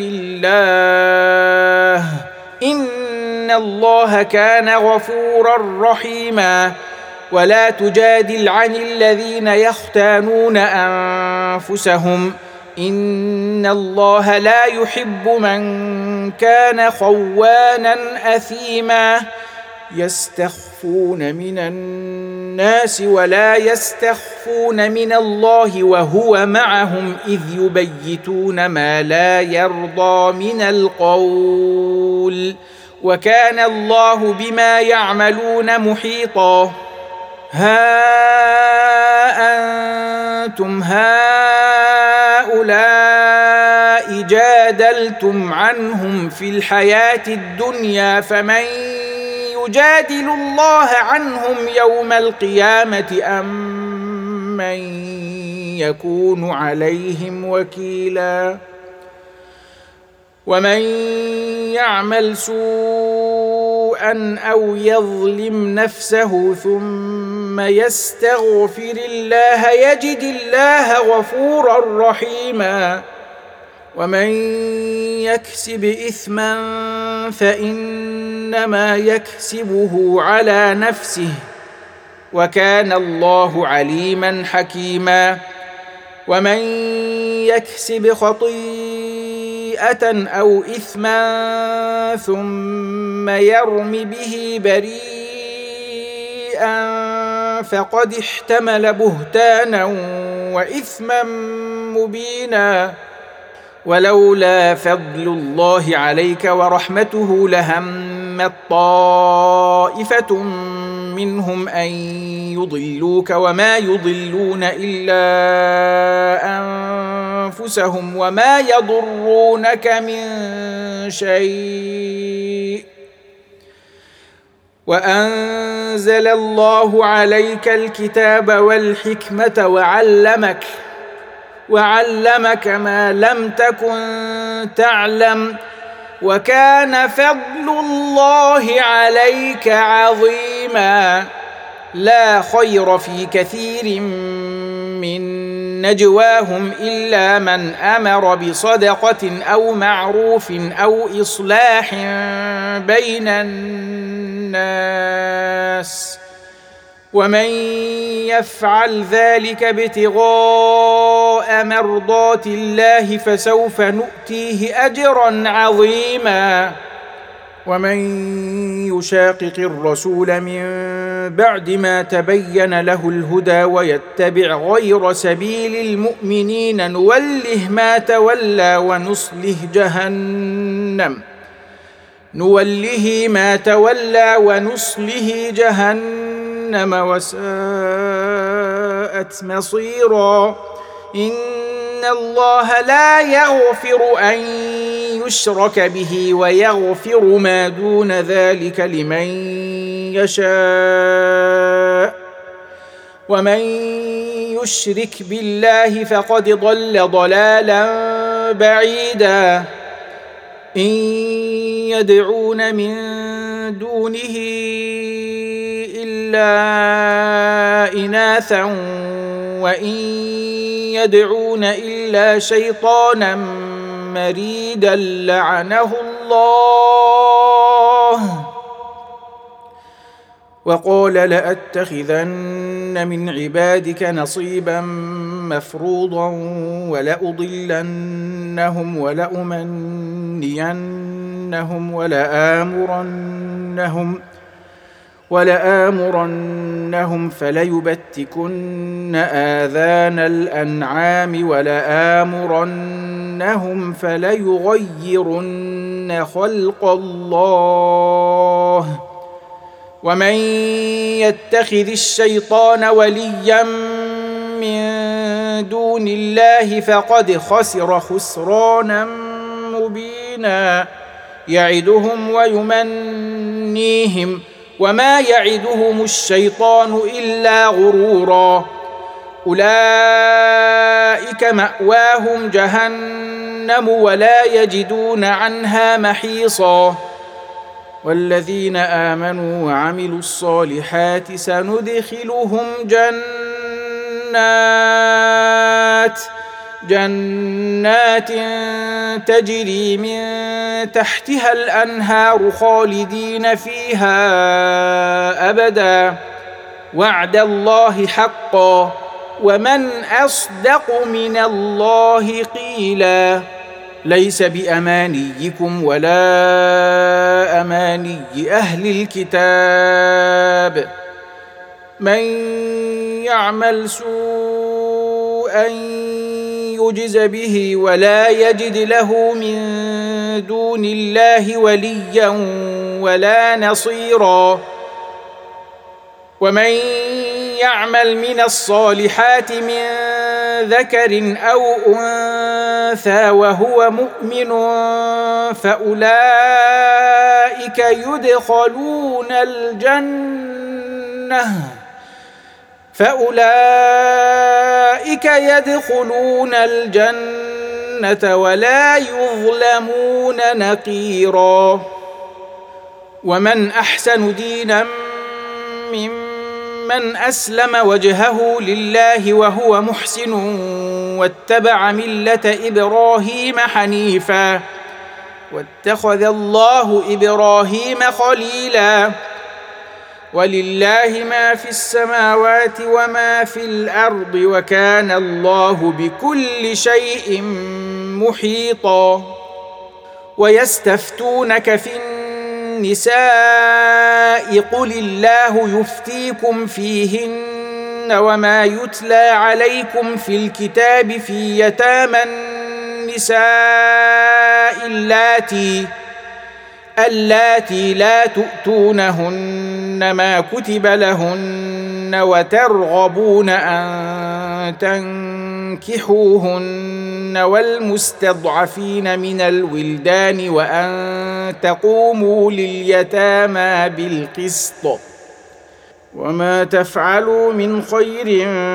الله إن الله كان غفورا رحيما. ولا تجادل عن الذين يختانون أنفسهم إن الله لا يحب من كان خوانا أثيما. يستخفون من الناس ولا يستخفون من الله وهو معهم إذ يبيتون ما لا يرضى من القول وكان الله بما يعملون محيطا. ها أنتم هؤلاء جادلتم عنهم في الحياة الدنيا فمن يجادل الله عنهم يوم القيامة أم من يكون عليهم وكيلا. ومن يعمل سوءا أو يظلم نفسه ثم ثم يستغفر الله يجد الله غفورا رحيما. ومن يكسب إثما فإنما يكسبه على نفسه وكان الله عليما حكيما. ومن يكسب خطيئة أو إثما ثم يرم به بريئا فقد احتمل بهتانا وإثما مبينا. ولولا فضل الله عليك ورحمته لهمت طائفة منهم أن يضلوك وما يضلون إلا أنفسهم وما يضرونك من شيء. وأنزل الله عليك الكتاب والحكمة وعلمك وعلمك ما لم تكن تعلم وكان فضل الله عليك عظيما. لا خير في كثير من نجواهم إلا من أمر بصدقة أو معروف أو إصلاح بين الناس ومن يفعل ذلك ابتغاء مرضات الله فسوف نؤتيه أجرا عظيما. ومن يشاقق الرسول من بعد ما تبين له الهدى ويتبع غير سبيل المؤمنين نوله ما تولى ونصله جهنم نوله ما تولى ونصله جهنم وساءت مصيرا. إن الله لا يغفر أن يشرك به ويغفر ما دون ذلك لمن يشاء ومن يشرك بالله فقد ضل ضلالا بعيدا. إن يدعون من دونه إلا إناثا وإن يدعون إلا شيطانا مريدا لعنه الله وقال لأتخذن من عبادك نصيبا مفروضا ولأضلنهم ولأمنينهم ولآمرنهم ولآمرنهم فليبتكن آذان الأنعام ولآمرنهم فليغيرن خلق الله. ومن يتخذ الشيطان وليا من دون الله فقد خسر خسرانا مبينا. يعدهم ويمنيهم وما يعدهم الشيطان إلا غرورا. أولئك مأواهم جهنم ولا يجدون عنها محيصا. والذين آمنوا وعملوا الصالحات سندخلهم جنات جنات تجري من تحتها الأنهار خالدين فيها أبدا وعد الله حقا ومن أصدق من الله قيلا. ليس بأمانيكم ولا أماني أهل الكتاب من يعمل سوءا يجز به ولا يجد له من دون الله وليا ولا نصيرا. ومن يعمل من الصالحات من ذكر أو أنثى وهو مؤمن فأولئك يدخلون الجنة فأولئك يدخلون الجنة ولا يظلمون نقيرا. ومن أحسن دينا ممن من أسلم وجهه لله وهو محسن واتبع ملة إبراهيم حنيفا واتخذ الله إبراهيم خليلا ولله ما في السماوات وما في الأرض وكان الله بكل شيء محيطا ويستفتونك في النساء قل الله يفتيكم فيهن وما يتلى عليكم في الكتاب في يتامى النساء اللاتي اللاتي لا تؤتونهن ما كتب لهن وترغبون أن تنكحوهن والمستضعفين من الولدان وأن تقوموا لليتامى بالقسط وما تفعلوا من خير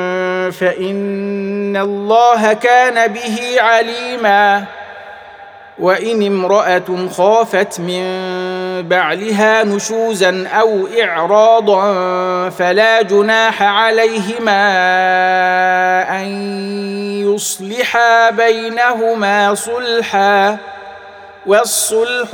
فإن الله كان به عليما وإن امرأة خافت من بعلها نشوزا أو إعراضا فلا جناح عليهما أن يصلحا بينهما صلحا والصلح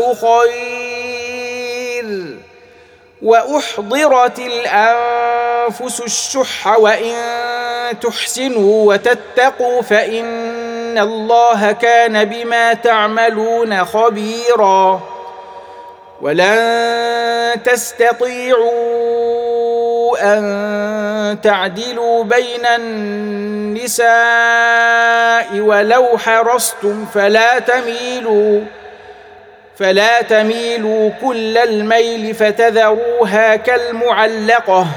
خير وأحضرت الأنفس الشح وإن تحسنوا وتتقوا فإن الله كان بما تعملون خبيرا ولن تستطيعوا أن تعدلوا بين النساء ولو حرصتم فلا تميلوا فلا تميلوا كل الميل فتذروها كالمعلقة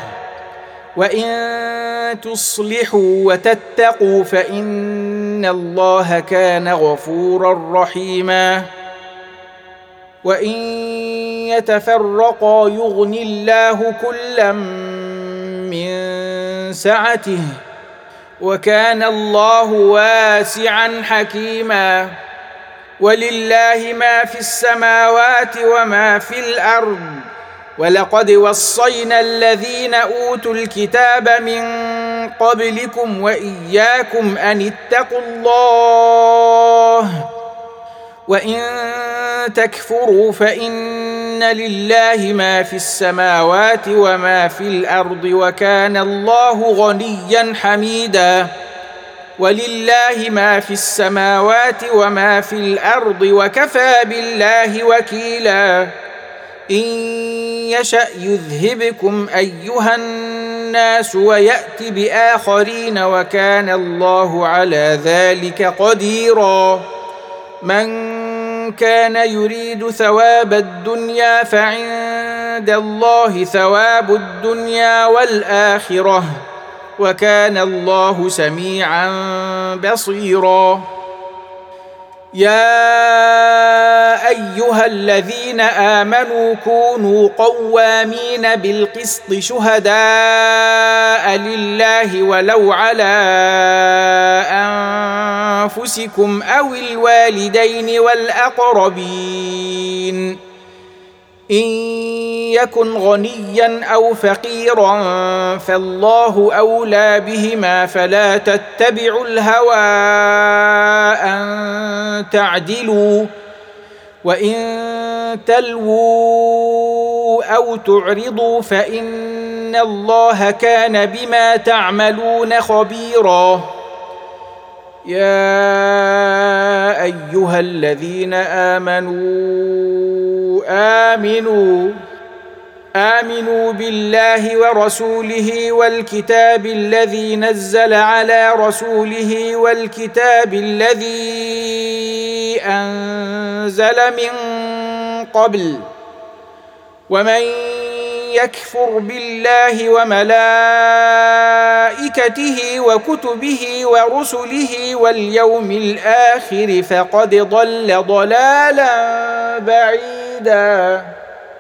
وإن تصلحوا وتتقوا فإن الله كان غفورا رحيما وإن يتفرقا يغن الله كلا من سعته وكان الله واسعا حكيما ولله ما في السماوات وما في الأرض ولقد وصينا الذين أوتوا الكتاب من قبلكم وإياكم أن اتقوا الله وإن تكفروا فإن لله ما في السماوات وما في الأرض وكان الله غنيا حميدا ولله ما في السماوات وما في الأرض وكفى بالله وكيلا إن يشأ يذهبكم أيها الناس ويأت بآخرين وكان الله على ذلك قديرا من كان يريد ثواب الدنيا فعند الله ثواب الدنيا والآخرة وكان الله سميعا بصيرا يا أيها الذين آمنوا كونوا قوامين بالقسط شهداء لله ولو على أنفسكم أو الوالدين والأقربين إن يكن غنيا أو فقيرا فالله أولى بهما فلا تتبعوا الهوى أن تعدلوا وإن تلووا أو تعرضوا فإن الله كان بما تعملون خبيرا يا أيها الذين آمنوا آمنوا آمنوا بالله ورسوله والكتاب الذي نزل على رسوله والكتاب الذي أنزل من قبل ومن يكفر بالله وملائكته وكتبه ورسله واليوم الآخر فقد ضل ضلالا بعيدا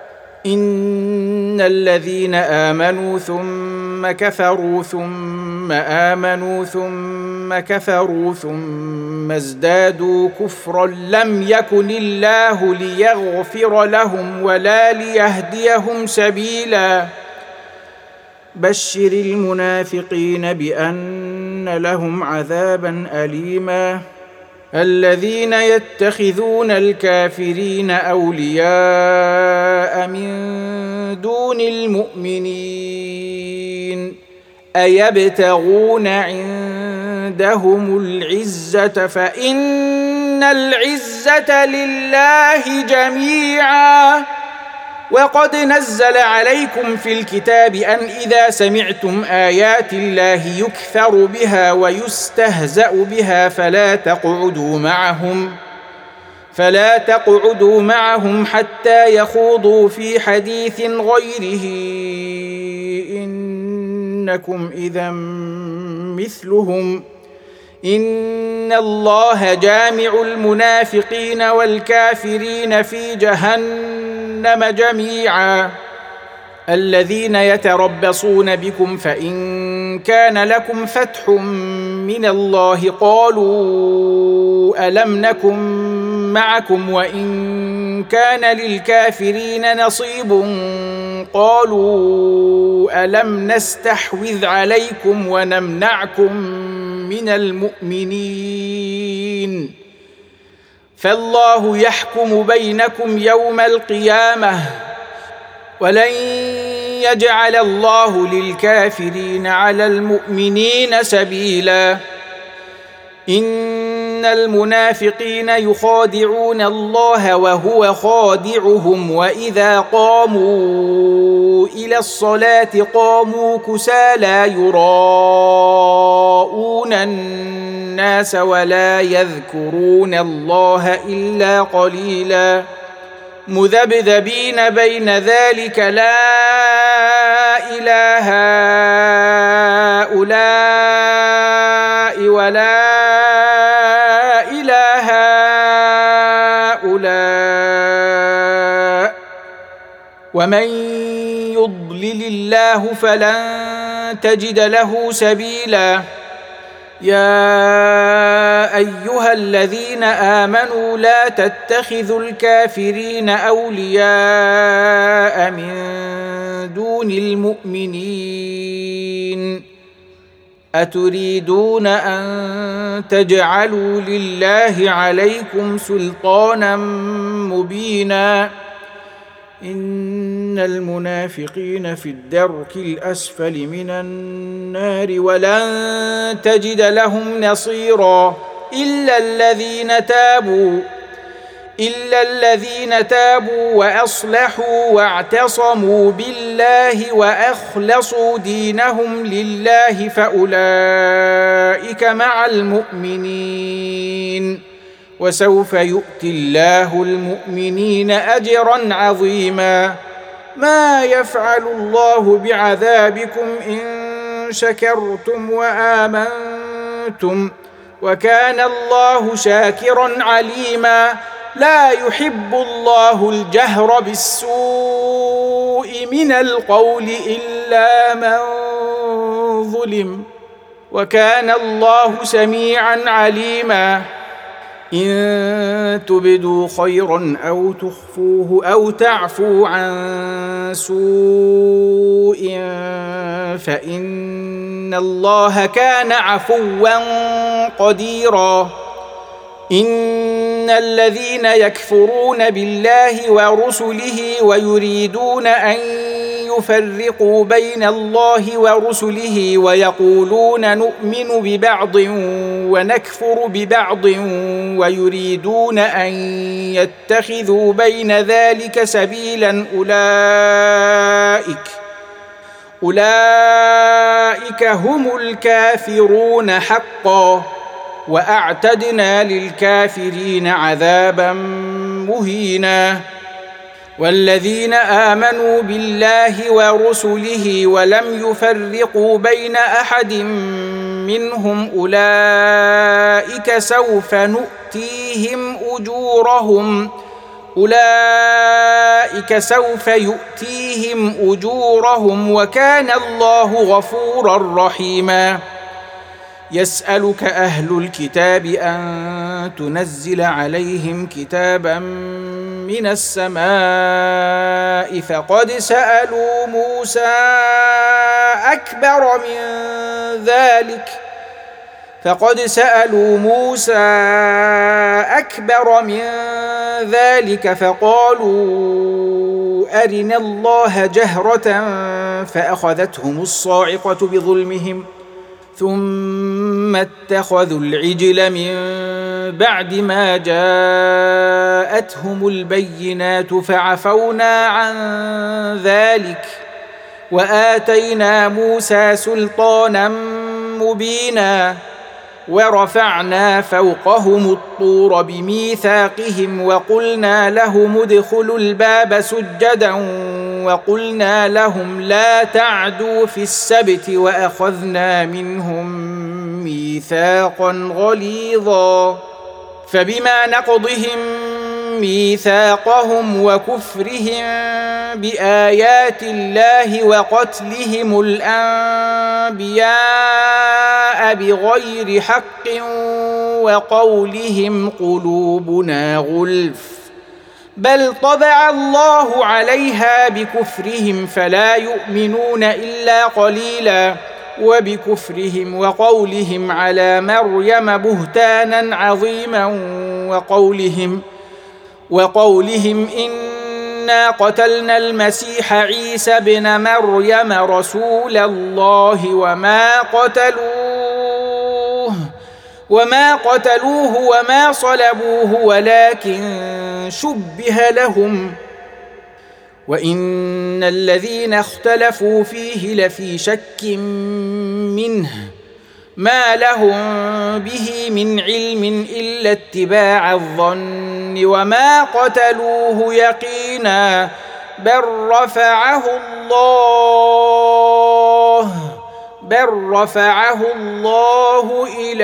إن الذين آمنوا ثم كفروا ثم آمنوا ثم كفروا ثم ازدادوا كفرا لم يكن الله ليغفر لهم ولا ليهديهم سبيلا بشر المنافقين بأن لهم عذابا أليما الذين يتخذون الكافرين أولياء من دون المؤمنين أيبتغون عندهم العزة فإن العزة لله جميعا وقد نزل عليكم في الكتاب أن إذا سمعتم آيات الله يكفر بها ويستهزأ بها فلا تقعدوا معهم فلا تقعدوا معهم حتى يخوضوا في حديث غيره إنكم إذا مثلهم إن الله جامع المنافقين والكافرين في جهنم جميعا الذين يتربصون بكم فإن كان لكم فتح من الله قالوا ألم نكن معكم وإن كان للكافرين نصيب قالوا ألم نستحوذ عليكم ونمنعكم من المؤمنين فالله يحكم بينكم يوم القيامة ولن يجعل الله للكافرين على المؤمنين سبيلا إن المنافقين يخادعون الله وهو خادعهم وإذا قاموا إلى الصلاة قاموا كسالى يراءون الناس ولا يذكرون الله إلا قليلا مذبذبين بين ذلك لا إله هؤلاء ولا إله هؤلاء ومن يضلل الله فلن تجد له سبيلا يا أيها الذين آمنوا لا تتخذوا الكافرين أولياء من دون المؤمنين أتريدون أن تجعلوا لله عليكم سلطانا مبينا إن المنافقين في الدرك الأسفل من النار ولن تجد لهم نصيرا إلا الذين تابوا إلا الذين تابوا وأصلحوا واعتصموا بالله وأخلصوا دينهم لله فأولئك مع المؤمنين وسوف يؤتي الله المؤمنين أجرا عظيما ما يفعل الله بعذابكم إن شكرتم وآمنتم وكان الله شاكرا عليما لا يحب الله الجهر بالسوء من القول إلا من ظلم وكان الله سميعا عليما إن تبدوا خيرا أو تخفوه أو تعفوا عن سوء فإن الله كان عفوا قديرا إن الذين يكفرون بالله ورسله ويريدون أن يفرقوا بين الله ورسله ويقولون نؤمن ببعض ونكفر ببعض ويريدون أن يتخذوا بين ذلك سبيلا أولئك أولئك هم الكافرون حقا وأعتدنا للكافرين عذابا مهينا والذين آمنوا بالله ورسله ولم يفرقوا بين أحد منهم أولئك سوف نؤتيهم أجورهم أولئك سوف يؤتيهم أجورهم وكان الله غفورا رحيما يسألك أهل الكتاب أن تنزل عليهم كتابا من السماء فقد سألوا موسى أكبر من ذلك فقد سألوا موسى أكبر من ذلك فقالوا أرنا الله جهرة فأخذتهم الصاعقة بظلمهم ثم اتخذوا العجل من بعد ما جاءتهم البينات فعفونا عن ذلك وآتينا موسى سلطانا مبينا ورفعنا فوقهم الطور بميثاقهم وقلنا لهم ادخلوا الباب سجدا وقلنا لهم لا تعدوا في السبت وأخذنا منهم ميثاقا غليظا فبما نقضهم ميثاقهم وكفرهم بآيات الله وقتلهم الأنبياء بغير حق وقولهم قلوبنا غلف بل طبع الله عليها بكفرهم فلا يؤمنون إلا قليلا وبكفرهم وقولهم على مريم بهتانا عظيما وقولهم وقولهم إنا قتلنا المسيح عيسى ابن مريم رسول الله وما قتلوه وما قتلوه وما صلبوه ولكن شبه لهم وإن الذين اختلفوا فيه لفي شك منه ما لهم به من علم إلا اتباع الظن وما قتلوه يقينا بل رفعه الله بل رفعه الله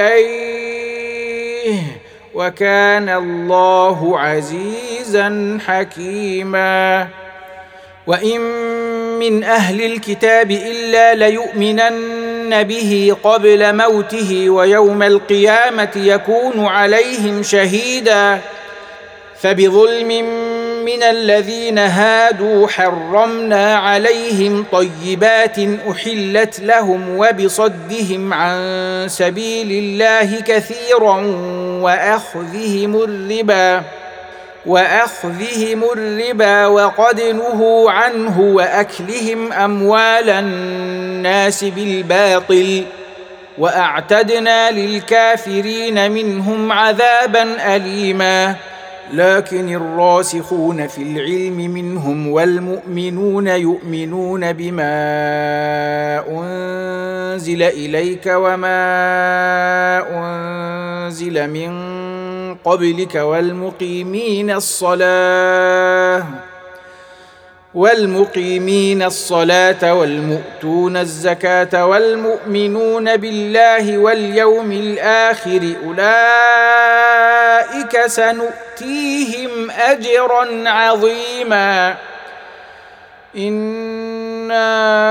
إليه وكان الله عزيزا حكيما وإن من أهل الكتاب إلا ليؤمنن به قبل موته ويوم القيامة يكون عليهم شهيدا فبظلم من الذين هادوا حرمنا عليهم طيبات أحلت لهم وبصدهم عن سبيل الله كثيرا وأخذهم الربا وأخذهم الربا وقد نهوا عنه وأكلهم أموال الناس بالباطل وأعتدنا للكافرين منهم عذابا أليما لكن الراسخون في العلم منهم والمؤمنون يؤمنون بما أنزل إليك وما أنزل من قبلك والمقيمين الصلاة والمقيمين الصلاة والمؤتون الزكاة والمؤمنون بالله واليوم الآخر أولئك سنؤتيهم أجرا عظيما إنا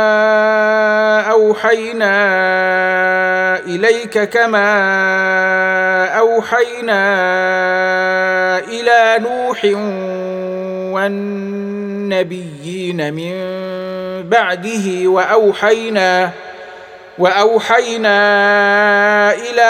أوحينا إليك كما أوحينا إلى نوح والنبيين من بعده وأوحينا وأوحينا إلى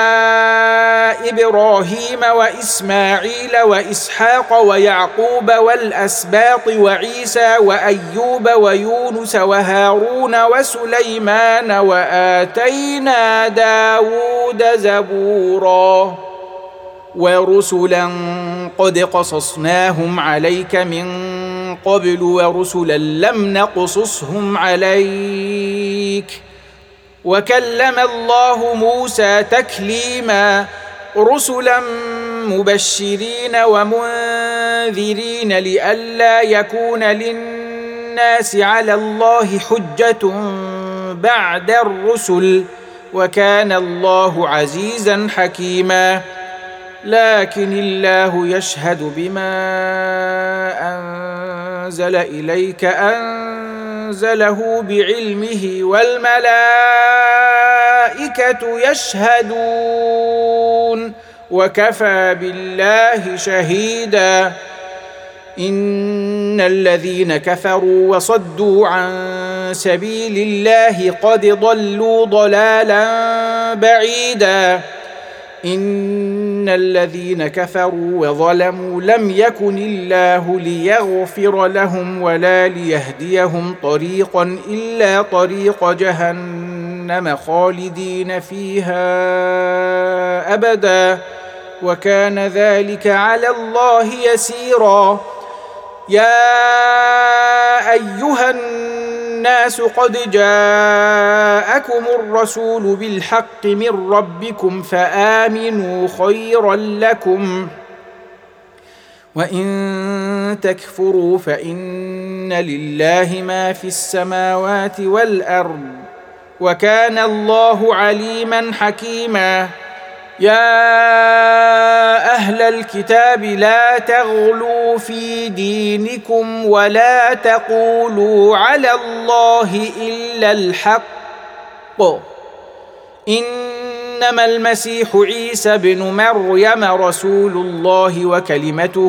إبراهيم وإسماعيل وإسحاق ويعقوب والأسباط وعيسى وأيوب ويونس وهارون وسليمان وآتينا داود زبورا ورسلا قد قصصناهم عليك من قبل ورسلا لم نقصصهم عليك وكلم الله موسى تكليما رسلا مبشرين ومنذرين لئلا يكون للناس على الله حجة بعد الرسل وكان الله عزيزا حكيما لكن الله يشهد بما أنزل إليك أنزله بعلمه والملائكة يشهدون وكفى بالله شهيدا إن الذين كفروا وصدوا عن سبيل الله قد ضلوا ضلالا بعيدا إن الذين كفروا وظلموا لم يكن الله ليغفر لهم ولا ليهديهم طريقا إلا طريق جهنم خالدين فيها أبدا وكان ذلك على الله يسيرا يا أيها الناس قد جاءكم الرسول بالحق من ربكم فآمنوا خيرا لكم وإن تكفروا فإن لله ما في السماوات والأرض وكان الله عليما حكيما يا أهل الكتاب لا تغلوا في دينكم ولا تقولوا على الله إلا الحق إنما المسيح عيسى بن مريم رسول الله وكلمته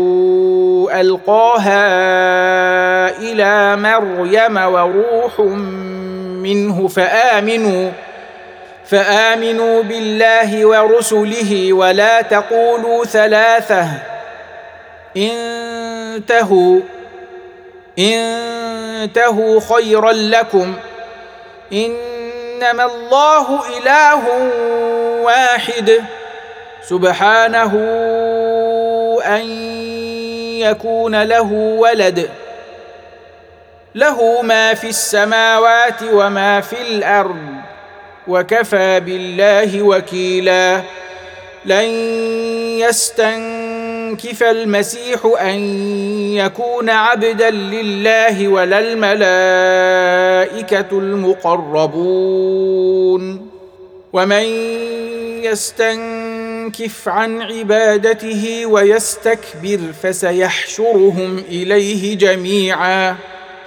ألقاها إلى مريم وروح منه فآمنوا فآمنوا بالله ورسله ولا تقولوا ثلاثة انتهوا انتهوا خيرا لكم إنما الله إله واحد سبحانه أن يكون له ولد له ما في السماوات وما في الأرض وكفى بالله وكيلا لن يستنكف المسيح أن يكون عبدا لله ولا الملائكة المقربون ومن يستنكف عن عبادته ويستكبر فسيحشرهم إليه جميعا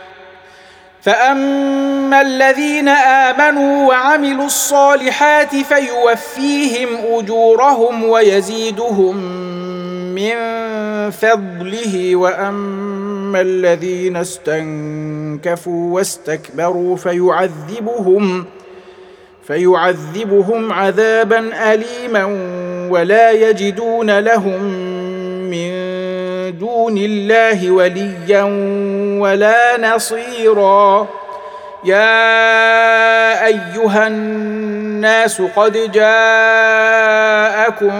فأما الذين آمنوا وعملوا الصالحات فيوفيهم أجورهم ويزيدهم من فضله وأما الذين استنكفوا واستكبروا فيعذبهم فيعذبهم عذابا أليما ولا يجدون لهم من دون الله وليا ولا نصيرا يا أيها الناس قد جاءكم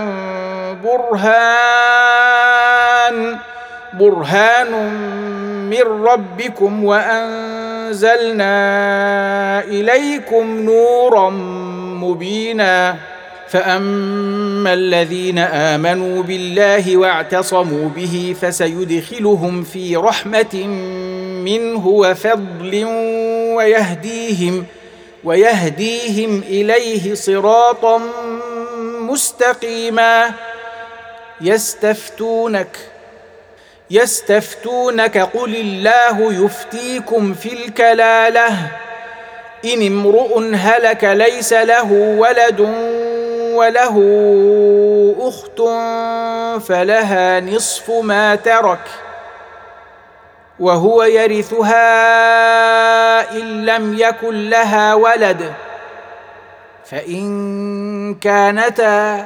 برهان برهان من ربكم وأنزلنا إليكم نورا مبينا فأما الذين آمنوا بالله واعتصموا به فسيدخلهم في رحمة منه وفضل ويهديهم ويهديهم إليه صراطا مستقيما يستفتونك يستفتونك قل الله يفتيكم في الكلالة إن امرؤ هلك ليس له ولد وله أخت فلها نصف ما ترك وهو يرثها إن لم يكن لها ولد فإن كانتا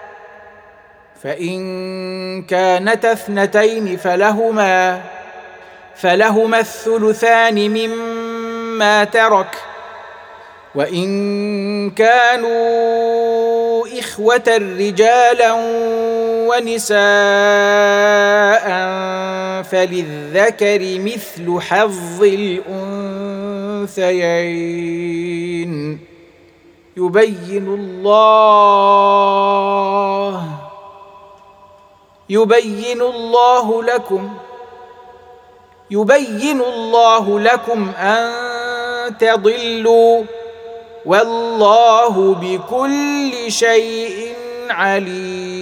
فإن كانتا اثنتين فلهما فلهما الثلثان مما ترك وإن كانوا إخوة رجالا ونساء فللذكر مثل حظ الأنثيين يبين الله يبين الله لكم يبين الله لكم أن تضلوا والله بكل شيء عليم.